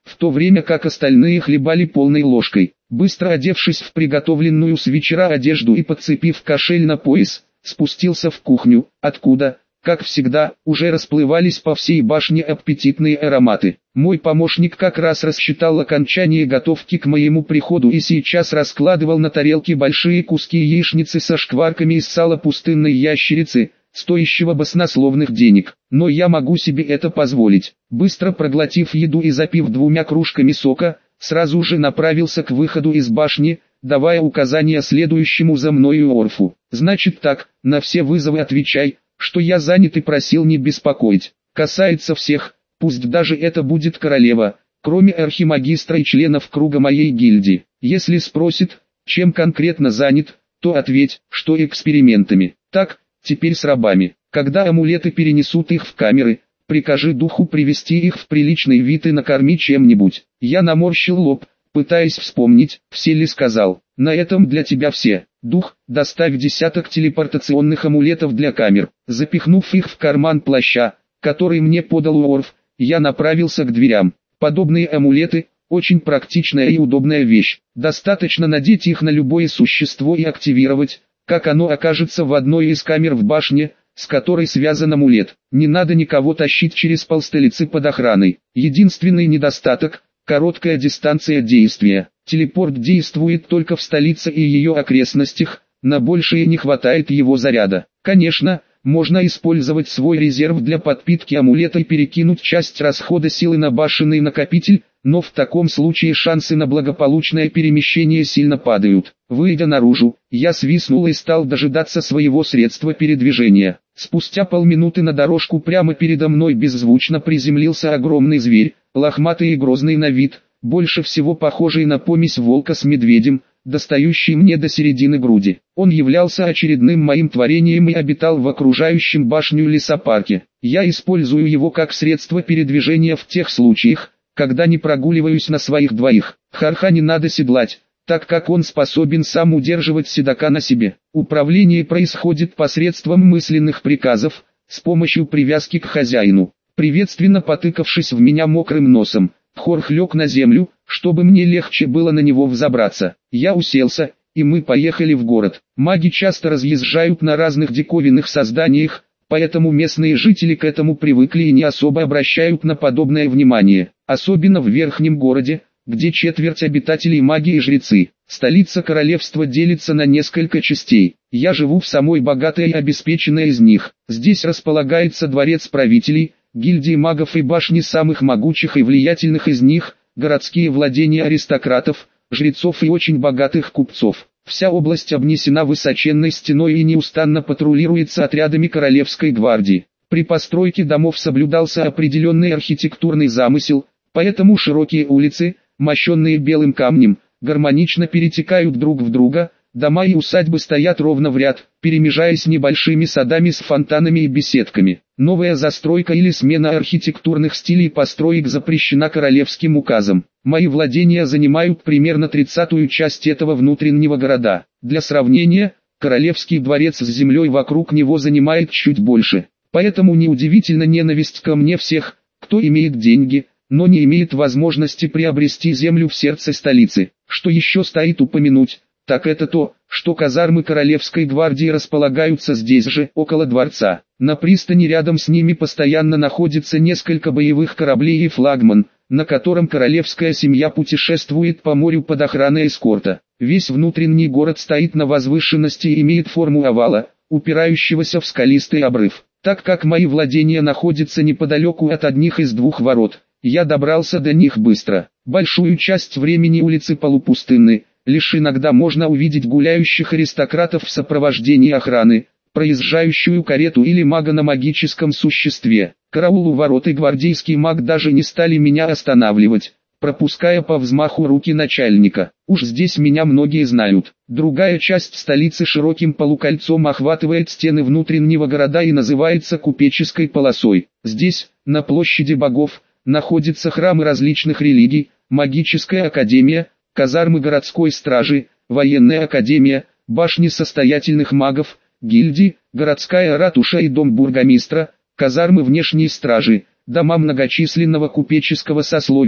в то время как остальные хлебали полной ложкой. Быстро одевшись в приготовленную с вечера одежду и подцепив кошель на пояс, спустился в кухню, откуда, как всегда, уже расплывались по всей башне аппетитные ароматы. Мой помощник как раз рассчитал окончание готовки к моему приходу и сейчас раскладывал на тарелке большие куски яичницы со шкварками из сала пустынной ящерицы, стоящего баснословных денег. Но я могу себе это позволить. Быстро проглотив еду и запив двумя кружками сока, сразу же направился к выходу из башни, давая указания следующему за мною Орфу. «Значит так, на все вызовы отвечай, что я занят и просил не беспокоить. Касается всех, пусть даже это будет королева, кроме архимагистра и членов круга моей гильдии. Если спросит, чем конкретно занят, то ответь, что экспериментами. Так, теперь с рабами. Когда амулеты перенесут их в камеры, прикажи духу привести их в приличный вид и накорми чем-нибудь». Я наморщил лоб, пытаясь вспомнить, все ли сказал. «На этом для тебя все. Дух, доставь десяток телепортационных амулетов для камер». Запихнув их в карман плаща, который мне подал Уорф, я направился к дверям. Подобные амулеты – очень практичная и удобная вещь. Достаточно надеть их на любое существо и активировать, как оно окажется в одной из камер в башне, с которой связан амулет. Не надо никого тащить через полстолицы под охраной. Единственный недостаток – короткая дистанция действия. Телепорт действует только в столице и ее окрестностях, на большее не хватает его заряда. Конечно, можно использовать свой резерв для подпитки амулета и перекинуть часть расхода силы на башенный накопитель, но в таком случае шансы на благополучное перемещение сильно падают. Выйдя наружу, я свистнул и стал дожидаться своего средства передвижения. Спустя полминуты на дорожку прямо передо мной беззвучно приземлился огромный зверь, лохматый и грозный на вид, больше всего похожий на помесь волка с медведем, достающий мне до середины груди. Он являлся очередным моим творением и обитал в окружающем башню лесопарке. Я использую его как средство передвижения в тех случаях, когда не прогуливаюсь на своих двоих. Харха не надо седлать, так как он способен сам удерживать седока на себе. Управление происходит посредством мысленных приказов, с помощью привязки к хозяину. Приветственно потыкавшись в меня мокрым носом, Хорх лег на землю, чтобы мне легче было на него взобраться. Я уселся, и мы поехали в город. Маги часто разъезжают на разных диковинных созданиях, поэтому местные жители к этому привыкли и не особо обращают на подобное внимание. Особенно в верхнем городе, где четверть обитателей маги и жрецы. Столица королевства делится на несколько частей. Я живу в самой богатой и обеспеченной из них. Здесь располагается дворец правителей, гильдии магов и башни самых могучих и влиятельных из них, городские владения аристократов, жрецов и очень богатых купцов. Вся область обнесена высоченной стеной и неустанно патрулируется отрядами королевской гвардии. При постройке домов соблюдался определенный архитектурный замысел, поэтому широкие улицы, мощенные белым камнем, гармонично перетекают друг в друга, дома и усадьбы стоят ровно в ряд, перемежаясь небольшими садами с фонтанами и беседками. Новая застройка или смена архитектурных стилей построек запрещена королевским указом. Мои владения занимают примерно тридцатую часть этого внутреннего города. Для сравнения, королевский дворец с землей вокруг него занимает чуть больше. Поэтому неудивительна ненависть ко мне всех, кто имеет деньги, но не имеет возможности приобрести землю в сердце столицы. Что еще стоит упомянуть, так это то, что казармы королевской гвардии располагаются здесь же, около дворца. На пристани рядом с ними постоянно находится несколько боевых кораблей и флагман, на котором королевская семья путешествует по морю под охраной эскорта. Весь внутренний город стоит на возвышенности и имеет форму овала, упирающегося в скалистый обрыв. Так как мои владения находятся неподалеку от одних из двух ворот, я добрался до них быстро. Большую часть времени улицы полупустынны, лишь иногда можно увидеть гуляющих аристократов в сопровождении охраны, проезжающую карету или мага на магическом существе. Караул у ворот и гвардейский маг даже не стали меня останавливать, пропуская по взмаху руки начальника. Уж здесь меня многие знают. Другая часть столицы широким полукольцом охватывает стены внутреннего города и называется Купеческой полосой. Здесь, на площади богов, находятся храмы различных религий, магическая академия, казармы городской стражи, военная академия, башни состоятельных магов, гильдии, городская ратуша и дом бургомистра, казармы внешней стражи, дома многочисленного купеческого сословия,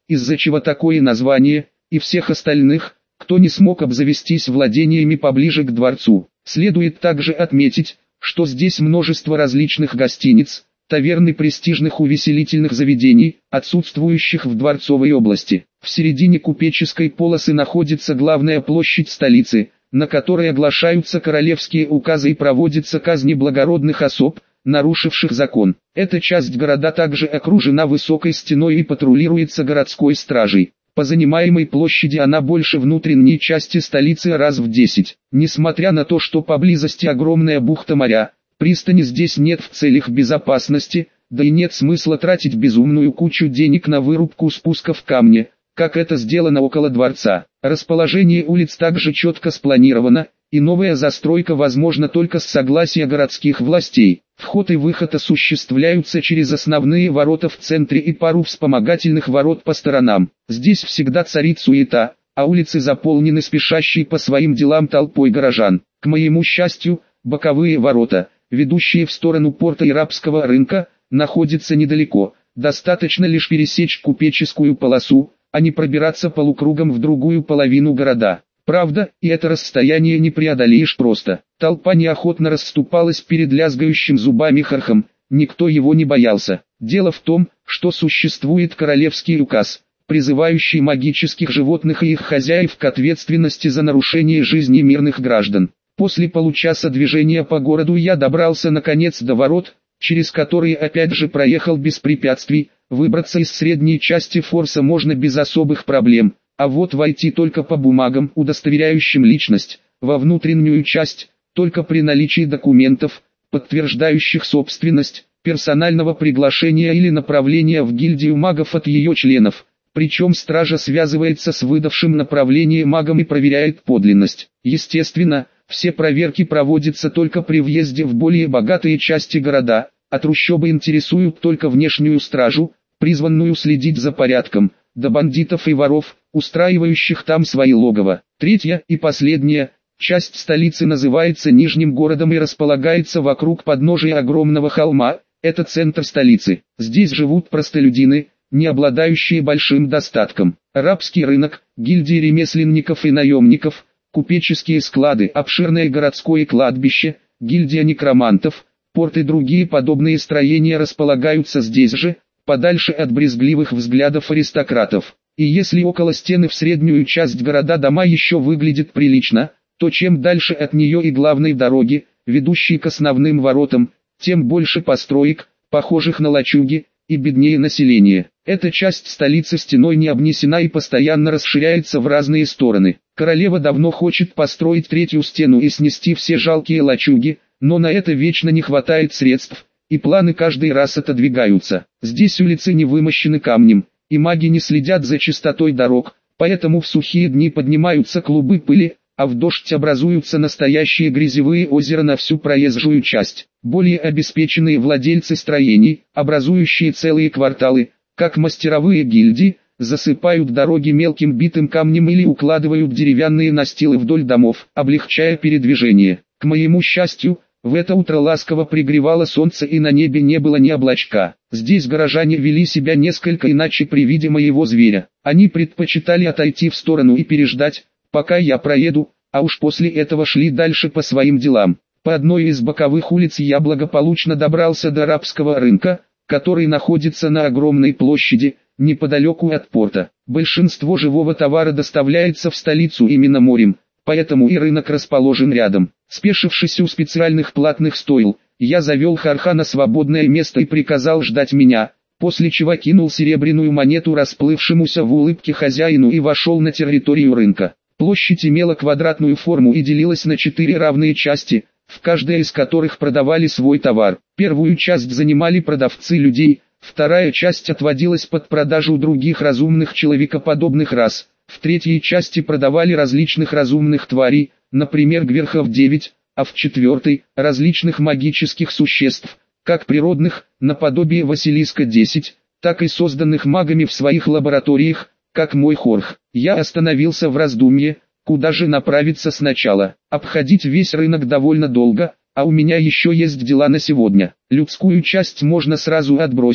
из-за чего такое название, и всех остальных, кто не смог обзавестись владениями поближе к дворцу. Следует также отметить, что здесь множество различных гостиниц, таверн и престижных увеселительных заведений, отсутствующих в Дворцовой области. В середине купеческой полосы находится главная площадь столицы, на которой оглашаются королевские указы и проводятся казни благородных особ, нарушивших закон. Эта часть города также окружена высокой стеной и патрулируется городской стражей. По занимаемой площади она больше внутренней части столицы раз в десять. Несмотря на то, что поблизости огромная бухта моря, пристани здесь нет в целях безопасности, да и нет смысла тратить безумную кучу денег на вырубку спусков камня, как это сделано около дворца. Расположение улиц также четко спланировано, и новая застройка возможна только с согласия городских властей. Вход и выход осуществляются через основные ворота в центре и пару вспомогательных ворот по сторонам. Здесь всегда царит суета, а улицы заполнены спешащей по своим делам толпой горожан. К моему счастью, боковые ворота, ведущие в сторону порта и рабского рынка, находятся недалеко. Достаточно лишь пересечь купеческую полосу, а не пробираться полукругом в другую половину города. Правда, и это расстояние не преодолеешь просто. Толпа неохотно расступалась перед лязгающим зубами Хархом, никто его не боялся. Дело в том, что существует королевский указ, призывающий магических животных и их хозяев к ответственности за нарушение жизни мирных граждан. После получаса движения по городу я добрался наконец до ворот, через которые опять же проехал без препятствий. Выбраться из средней части форса можно без особых проблем, а вот войти только по бумагам, удостоверяющим личность, во внутреннюю часть, только при наличии документов, подтверждающих собственность, персонального приглашения или направления в гильдию магов от ее членов. Причем стража связывается с выдавшим направление магом и проверяет подлинность. Естественно, все проверки проводятся только при въезде в более богатые части города, а трущобы интересуют только внешнюю стражу, призванную следить за порядком, до бандитов и воров, устраивающих там свои логово. Третья и последняя часть столицы называется Нижним городом и располагается вокруг подножия огромного холма. Это центр столицы. Здесь живут простолюдины, не обладающие большим достатком. Рабский рынок, гильдии ремесленников и наемников, купеческие склады, обширное городское кладбище, гильдия некромантов, порт и другие подобные строения располагаются здесь же, подальше от брезгливых взглядов аристократов. И если около стены в среднюю часть города дома еще выглядит прилично, то чем дальше от нее и главной дороги, ведущей к основным воротам, тем больше построек, похожих на лачуги, и беднее население. Эта часть столицы стеной не обнесена и постоянно расширяется в разные стороны. Королева давно хочет построить третью стену и снести все жалкие лачуги, но на это вечно не хватает средств, и планы каждый раз отодвигаются. Здесь улицы не вымощены камнем, и маги не следят за чистотой дорог, поэтому в сухие дни поднимаются клубы пыли, а в дождь образуются настоящие грязевые озера на всю проезжую часть. Более обеспеченные владельцы строений, образующие целые кварталы, как мастеровые гильдии, засыпают дороги мелким битым камнем или укладывают деревянные настилы вдоль домов, облегчая передвижение. К моему счастью, в это утро ласково пригревало солнце и на небе не было ни облачка. Здесь горожане вели себя несколько иначе при виде моего зверя. Они предпочитали отойти в сторону и переждать, пока я проеду, а уж после этого шли дальше по своим делам. По одной из боковых улиц я благополучно добрался до рабского рынка, который находится на огромной площади, неподалеку от порта. Большинство живого товара доставляется в столицу именно морем, поэтому и рынок расположен рядом. Спешившись у специальных платных стойл, я завел Харха на свободное место и приказал ждать меня, после чего кинул серебряную монету расплывшемуся в улыбке хозяину и вошел на территорию рынка. Площадь имела квадратную форму и делилась на четыре равные части, в каждой из которых продавали свой товар. Первую часть занимали продавцы людей, вторая часть отводилась под продажу других разумных человекоподобных рас, в третьей части продавали различных разумных тварей, например гверхов девять, а в четвертой – различных магических существ, как природных, наподобие Василиска десять, так и созданных магами в своих лабораториях, как мой Хорх. Я остановился в раздумье, куда же направиться сначала. Обходить весь рынок довольно долго, а у меня еще есть дела на сегодня. Людскую часть можно сразу отбросить,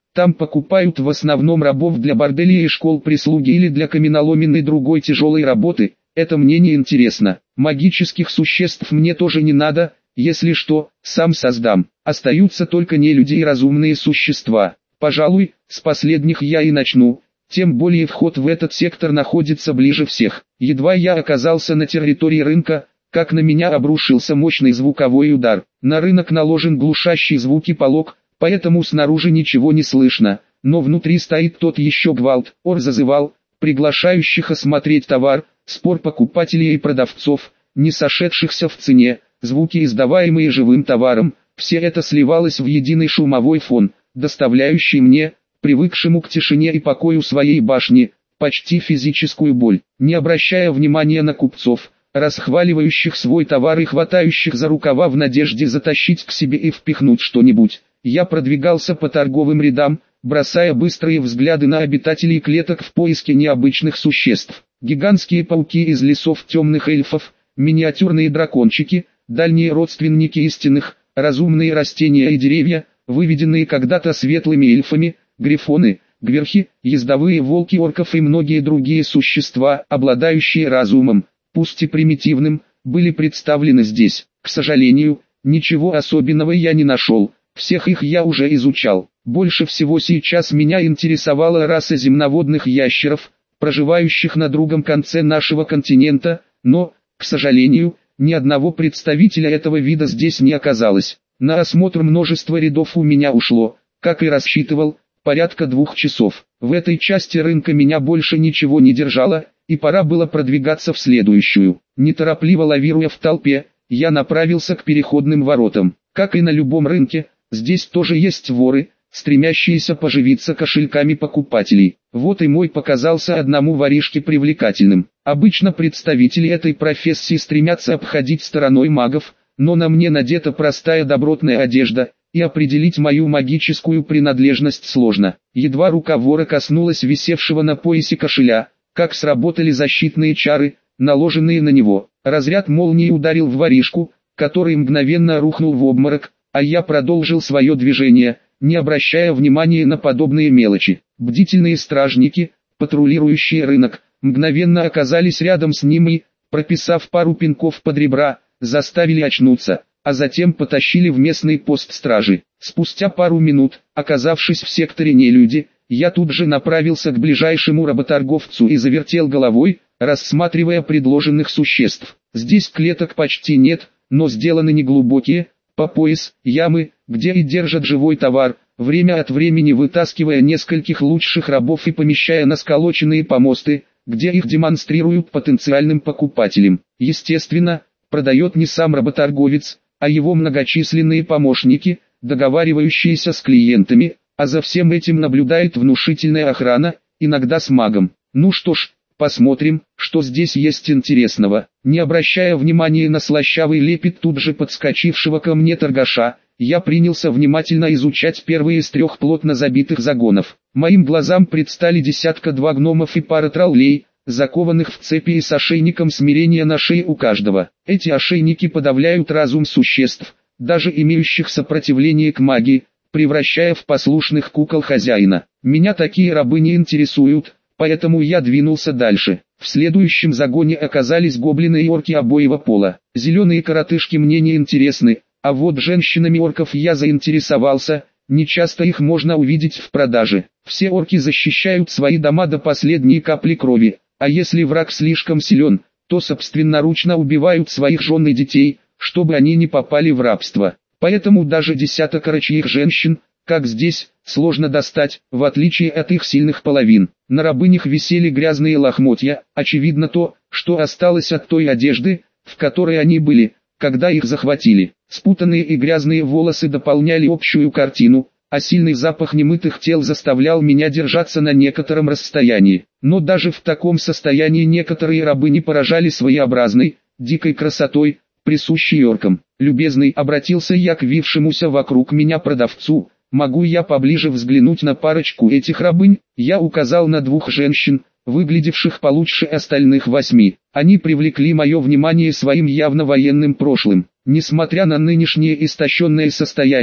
Там покупают в основном рабов для борделей и школ прислуги или для каменоломен и другой тяжелой работы. Это мне не интересно. Магических существ мне тоже не надо, если что, сам создам. Остаются только нелюди и разумные существа. Пожалуй, с последних я и начну. Тем более вход в этот сектор находится ближе всех. Едва я оказался на территории рынка, как на меня обрушился мощный звуковой удар. На рынок наложен глушащий звуки полог, поэтому снаружи ничего не слышно, но внутри стоит тот еще гвалт. Ор зазывал, приглашающих осмотреть товар, спор покупателей и продавцов, не сошедшихся в цене, звуки, издаваемые живым товаром, все это сливалось в единый шумовой фон, доставляющий мне, привыкшему к тишине и покою своей башни, почти физическую боль. Не обращая внимания на купцов, расхваливающих свой товар и хватающих за рукава в надежде затащить к себе и впихнуть что-нибудь, я продвигался по торговым рядам, бросая быстрые взгляды на обитателей клеток в поиске необычных существ. Гигантские пауки из лесов темных эльфов, миниатюрные дракончики, дальние родственники истинных, разумные растения и деревья, выведенные когда-то светлыми эльфами, грифоны, гверхи, ездовые волки орков и многие другие существа, обладающие разумом, пусть и примитивным, были представлены здесь. К сожалению, ничего особенного я не нашел, всех их я уже изучал. Больше всего сейчас меня интересовала раса земноводных ящеров, проживающих на другом конце нашего континента, но, к сожалению, ни одного представителя этого вида здесь не оказалось. На осмотр множество рядов у меня ушло, как и рассчитывал, порядка двух часов. В этой части рынка меня больше ничего не держало, и пора было продвигаться в следующую. Неторопливо лавируя в толпе, я направился к переходным воротам. Как и на любом рынке, здесь тоже есть воры, стремящиеся поживиться кошельками покупателей. Вот и мой показался одному воришке привлекательным. Обычно представители этой профессии стремятся обходить стороной магов, но на мне надета простая добротная одежда, и определить мою магическую принадлежность сложно. Едва рука вора коснулась висевшего на поясе кошеля, как сработали защитные чары, наложенные на него. Разряд молнии ударил в воришку, который мгновенно рухнул в обморок, а я продолжил свое движение, не обращая внимания на подобные мелочи. Бдительные стражники, патрулирующие рынок, мгновенно оказались рядом с ним и, прописав пару пинков под ребра, заставили очнуться, а затем потащили в местный пост стражи. Спустя пару минут, оказавшись в секторе нелюди, я тут же направился к ближайшему работорговцу и завертел головой, рассматривая предложенных существ. Здесь клеток почти нет, но сделаны неглубокие, по пояс, ямы, где и держат живой товар, время от времени вытаскивая нескольких лучших рабов и помещая на сколоченные помосты, где их демонстрируют потенциальным покупателям. Естественно, продает не сам работорговец, а его многочисленные помощники, договаривающиеся с клиентами, а за всем этим наблюдает внушительная охрана, иногда с магом. Ну что ж, посмотрим, что здесь есть интересного. Не обращая внимания на слащавый лепет тут же подскочившего ко мне торгаша, я принялся внимательно изучать первые из трех плотно забитых загонов. Моим глазам предстали десятка-два гномов и пара троллей, закованных в цепи и с ошейником смирения на шее у каждого. Эти ошейники подавляют разум существ, даже имеющих сопротивление к магии, превращая в послушных кукол хозяина. Меня такие рабы не интересуют, поэтому я двинулся дальше. В следующем загоне оказались гоблины и орки обоего пола. Зеленые коротышки мне не интересны, а вот женщинами орков я заинтересовался, нечасто их можно увидеть в продаже. Все орки защищают свои дома до последней капли крови, а если враг слишком силен, то собственноручно убивают своих жен и детей, чтобы они не попали в рабство. Поэтому даже десяток орочьих женщин, как здесь, сложно достать, в отличие от их сильных половин. На рабынях висели грязные лохмотья, очевидно то, что осталось от той одежды, в которой они были, когда их захватили. Спутанные и грязные волосы дополняли общую картину, а сильный запах немытых тел заставлял меня держаться на некотором расстоянии. Но даже в таком состоянии некоторые рабыни поражали своеобразной, дикой красотой, присущей оркам. «Любезный», — обратился я к вившемуся вокруг меня продавцу, — «могу я поближе взглянуть на парочку этих рабынь?» Я указал на двух женщин, выглядевших получше остальных восьми. Они привлекли мое внимание своим явно военным прошлым. Несмотря на нынешнее истощенное состояние,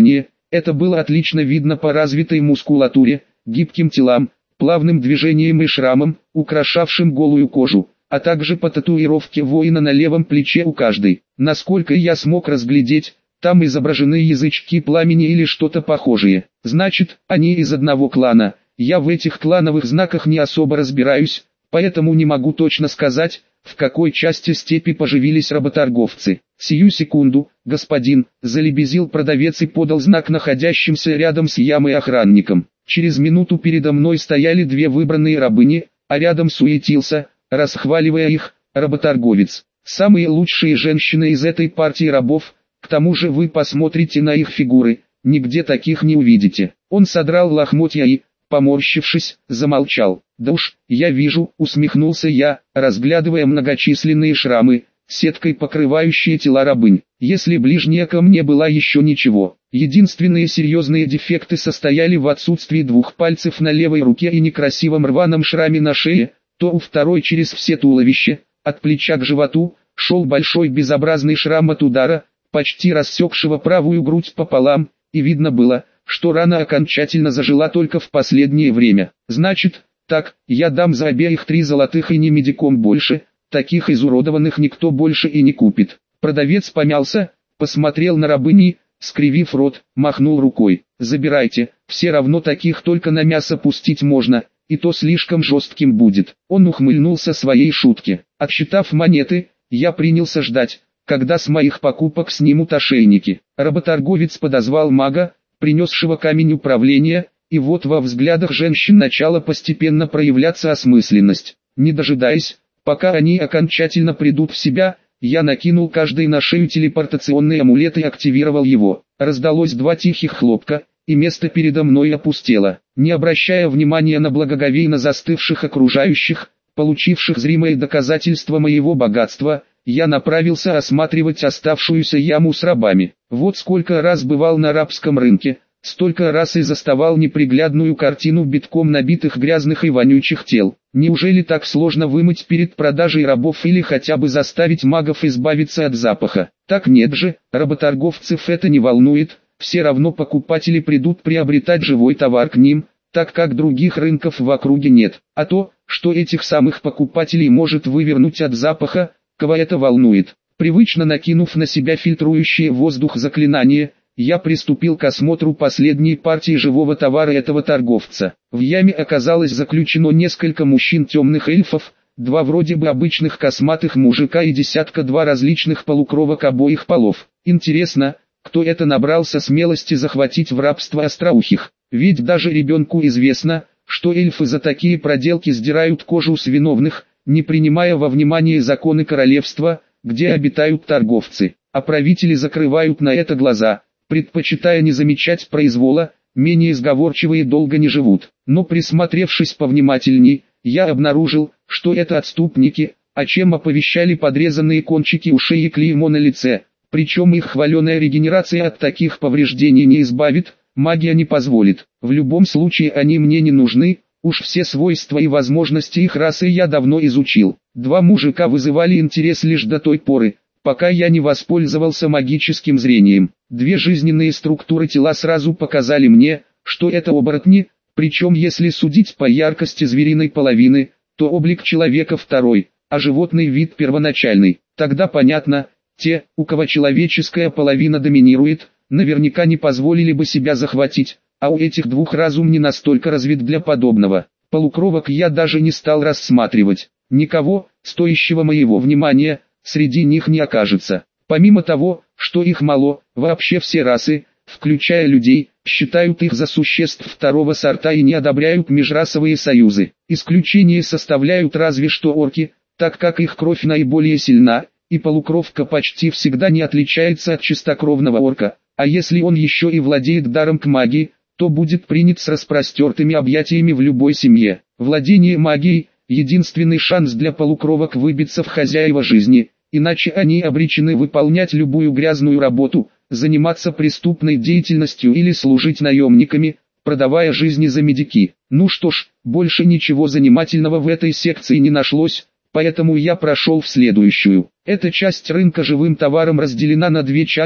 Это было отлично видно по развитой мускулатуре, гибким телам, плавным движениям и шрамам, украшавшим голую кожу, а также по татуировке воина на левом плече у каждой. Насколько я смог разглядеть, там изображены язычки пламени или что-то похожее. Значит, они из одного клана. Я в этих клановых знаках не особо разбираюсь, поэтому не могу точно сказать, в какой части степи поживились работорговцы. Сию секунду, господин, залебезил продавец и подал знак находящимся рядом с ямой охранникам. Через минуту передо мной стояли две выбранные рабыни, а рядом суетился, расхваливая их, работорговец. Самые лучшие женщины из этой партии рабов, к тому же вы посмотрите на их фигуры, нигде таких не увидите. Он содрал лохмотья и, поморщившись, замолчал. Да уж, я вижу, усмехнулся я, разглядывая многочисленные шрамы, сеткой покрывающие тела рабынь. Если ближняя ко мне была еще ничего. Единственные серьезные дефекты состояли в отсутствии двух пальцев на левой руке и некрасивом рваном шраме на шее, то у второй через все туловище, от плеча к животу, шел большой безобразный шрам от удара, почти рассекшего правую грудь пополам, и видно было, что рана окончательно зажила только в последнее время. Значит, так, я дам за обеих три золотых и не медиком больше, таких изуродованных никто больше и не купит. Продавец помялся, посмотрел на рабыни, скривив рот, махнул рукой. Забирайте, все равно таких только на мясо пустить можно, и то слишком жестким будет. Он ухмыльнулся своей шутке. Отсчитав монеты, я принялся ждать, когда с моих покупок снимут ошейники. Работорговец подозвал мага, принесшего камень управления, и вот во взглядах женщин начала постепенно проявляться осмысленность. Не дожидаясь, пока они окончательно придут в себя, я накинул каждой на шею телепортационный амулет и активировал его. Раздалось два тихих хлопка, и место передо мной опустело. Не обращая внимания на благоговейно застывших окружающих, получивших зримое доказательство моего богатства, я направился осматривать оставшуюся яму с рабами. Вот сколько раз бывал на арабском рынке, столько раз и заставал неприглядную картину битком набитых грязных и вонючих тел. Неужели так сложно вымыть перед продажей рабов или хотя бы заставить магов избавиться от запаха? Так нет же, работорговцев это не волнует, все равно покупатели придут приобретать живой товар к ним, так как других рынков в округе нет. А то, что этих самых покупателей может вывернуть от запаха, кого это волнует? Привычно накинув на себя фильтрующее воздух заклинание, я приступил к осмотру последней партии живого товара этого торговца. В яме оказалось заключено несколько мужчин темных эльфов, два вроде бы обычных косматых мужика и десятка-два различных полукровок обоих полов. Интересно, кто это набрался смелости захватить в рабство остроухих? Ведь даже ребенку известно, что эльфы за такие проделки сдирают кожу с виновных, не принимая во внимание законы королевства, где обитают торговцы, а правители закрывают на это глаза, предпочитая не замечать произвола, менее сговорчивые долго не живут. Но присмотревшись повнимательней, я обнаружил, что это отступники, о чем оповещали подрезанные кончики ушей и клеймо на лице, причем их хваленая регенерация от таких повреждений не избавит, магия не позволит. В любом случае они мне не нужны, уж все свойства и возможности их расы я давно изучил. Два мужика вызывали интерес лишь до той поры, пока я не воспользовался магическим зрением. Две жизненные структуры тела сразу показали мне, что это оборотни, причем если судить по яркости звериной половины, то облик человека второй, а животный вид первоначальный. Тогда понятно, те, у кого человеческая половина доминирует, наверняка не позволили бы себя захватить, а у этих двух разум не настолько развит для подобного. Полукровок я даже не стал рассматривать. Никого, стоящего моего внимания, среди них не окажется. Помимо того, что их мало, вообще все расы, включая людей, считают их за существ второго сорта и не одобряют межрасовые союзы. Исключение составляют разве что орки, так как их кровь наиболее сильна, и полукровка почти всегда не отличается от чистокровного орка, а если он еще и владеет даром к магии, то будет принят с распростертыми объятиями в любой семье. Владение магией – единственный шанс для полукровок выбиться в хозяева жизни, иначе они обречены выполнять любую грязную работу, заниматься преступной деятельностью или служить наемниками, продавая жизни за медики. Ну что ж, больше ничего занимательного в этой секции не нашлось, поэтому я прошел в следующую. Эта часть рынка живым товаром разделена на две части,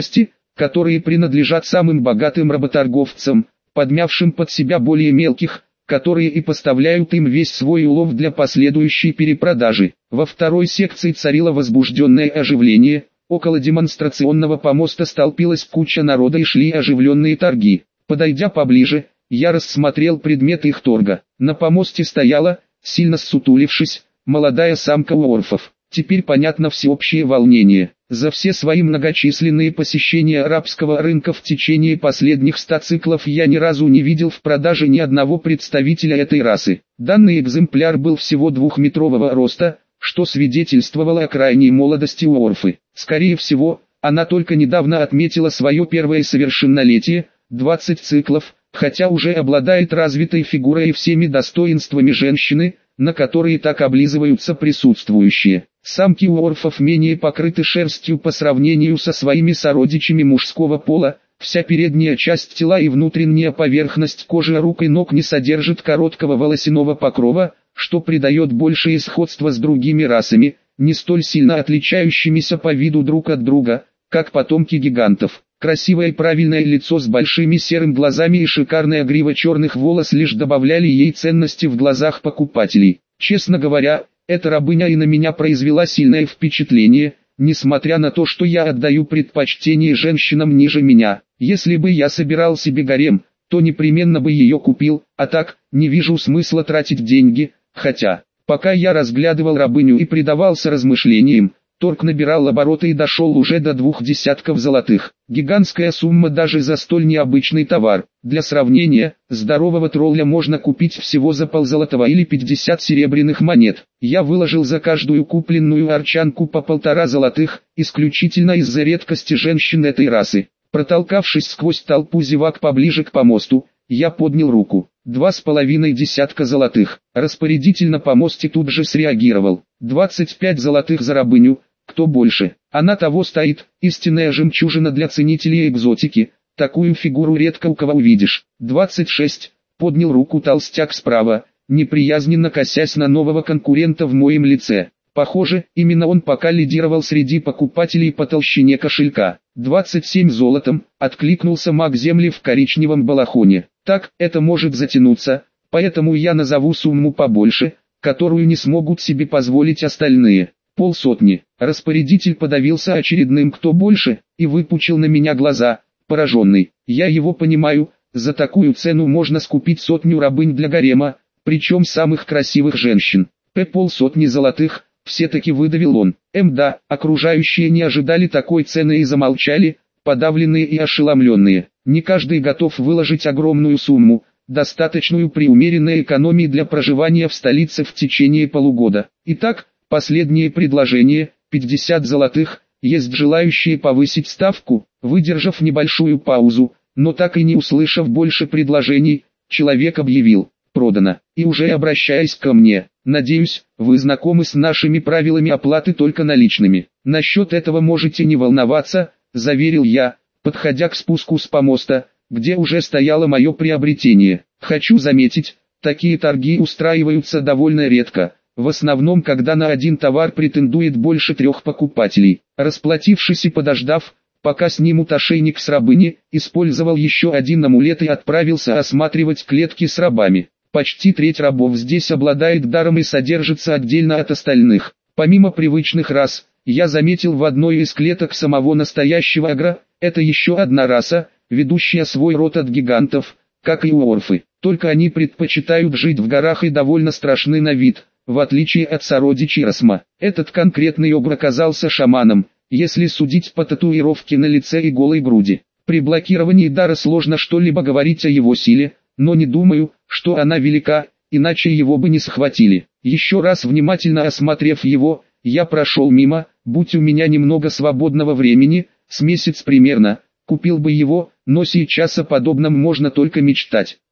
которые принадлежат самым богатым работорговцам, подмявшим под себя более мелких, которые и поставляют им весь свой улов для последующей перепродажи. Во второй секции царило возбужденное оживление, около демонстрационного помоста столпилась куча народа и шли оживленные торги. Подойдя поближе, я рассмотрел предмет их торга. На помосте стояла, сильно ссутулившись, молодая самка уорфов. Теперь понятно всеобщее волнение. За все свои многочисленные посещения арабского рынка в течение последних ста циклов я ни разу не видел в продаже ни одного представителя этой расы. Данный экземпляр был всего двухметрового роста, что свидетельствовало о крайней молодости уорфы. Скорее всего, она только недавно отметила свое первое совершеннолетие, двадцать циклов, хотя уже обладает развитой фигурой и всеми достоинствами женщины, на которые так облизываются присутствующие. Самки уорфов менее покрыты шерстью по сравнению со своими сородичами мужского пола, вся передняя часть тела и внутренняя поверхность кожи рук и ног не содержит короткого волосяного покрова, что придает большее сходство с другими расами, не столь сильно отличающимися по виду друг от друга, как потомки гигантов. Красивое и правильное лицо с большими серыми глазами и шикарная грива черных волос лишь добавляли ей ценности в глазах покупателей. Честно говоря, эта рабыня и на меня произвела сильное впечатление, несмотря на то, что я отдаю предпочтение женщинам ниже меня. Если бы я собирал себе гарем, то непременно бы ее купил, а так, не вижу смысла тратить деньги, хотя, пока я разглядывал рабыню и предавался размышлениям, торг набирал обороты и дошел уже до двух десятков золотых. Гигантская сумма даже за столь необычный товар. Для сравнения, здорового тролля можно купить всего за ползолотого или пятьдесят серебряных монет. Я выложил за каждую купленную арчанку по полтора золотых, исключительно из-за редкости женщин этой расы. Протолкавшись сквозь толпу зевак поближе к помосту, я поднял руку. Два с половиной десятка золотых. Распорядитель на помосте тут же среагировал. Двадцать пять золотых за рабыню. Кто больше? Она того стоит, истинная жемчужина для ценителей экзотики. Такую фигуру редко у кого увидишь. Двадцать шесть. Поднял руку толстяк справа, неприязненно косясь на нового конкурента в моем лице. Похоже, именно он пока лидировал среди покупателей по толщине кошелька. двадцать семь золотом, откликнулся маг земли в коричневом балахоне. Так, это может затянуться, поэтому я назову сумму побольше, которую не смогут себе позволить остальные. Полсотни. Распорядитель подавился очередным «кто больше» и выпучил на меня глаза, пораженный. Я его понимаю, за такую цену можно скупить сотню рабынь для гарема, причем самых красивых женщин. П полсотни золотых, все-таки выдавил он. М да, окружающие не ожидали такой цены и замолчали, подавленные и ошеломленные. Не каждый готов выложить огромную сумму, достаточную при умеренной экономии для проживания в столице в течение полугода. Итак, последнее предложение, пятьдесят золотых, есть желающие повысить ставку. Выдержав небольшую паузу, но так и не услышав больше предложений, человек объявил: продано. И уже обращаясь ко мне: надеюсь, вы знакомы с нашими правилами оплаты только наличными. Насчет этого можете не волноваться, заверил я, подходя к спуску с помоста, где уже стояло мое приобретение. Хочу заметить, такие торги устраиваются довольно редко. В основном, когда на один товар претендует больше трех покупателей. Расплатившись и подождав, пока снимут ошейник с рабыни, использовал еще один амулет и отправился осматривать клетки с рабами. Почти треть рабов здесь обладает даром и содержится отдельно от остальных. Помимо привычных рас, я заметил в одной из клеток самого настоящего агра. Это еще одна раса, ведущая свой род от гигантов, как и уорфы. Только они предпочитают жить в горах и довольно страшны на вид. В отличие от сородичей Расма, этот конкретный огр оказался шаманом, если судить по татуировке на лице и голой груди. При блокировании дара сложно что-либо говорить о его силе, но не думаю, что она велика, иначе его бы не схватили. Еще раз внимательно осмотрев его, я прошел мимо. Будь у меня немного свободного времени, с месяц примерно, купил бы его, но сейчас о подобном можно только мечтать.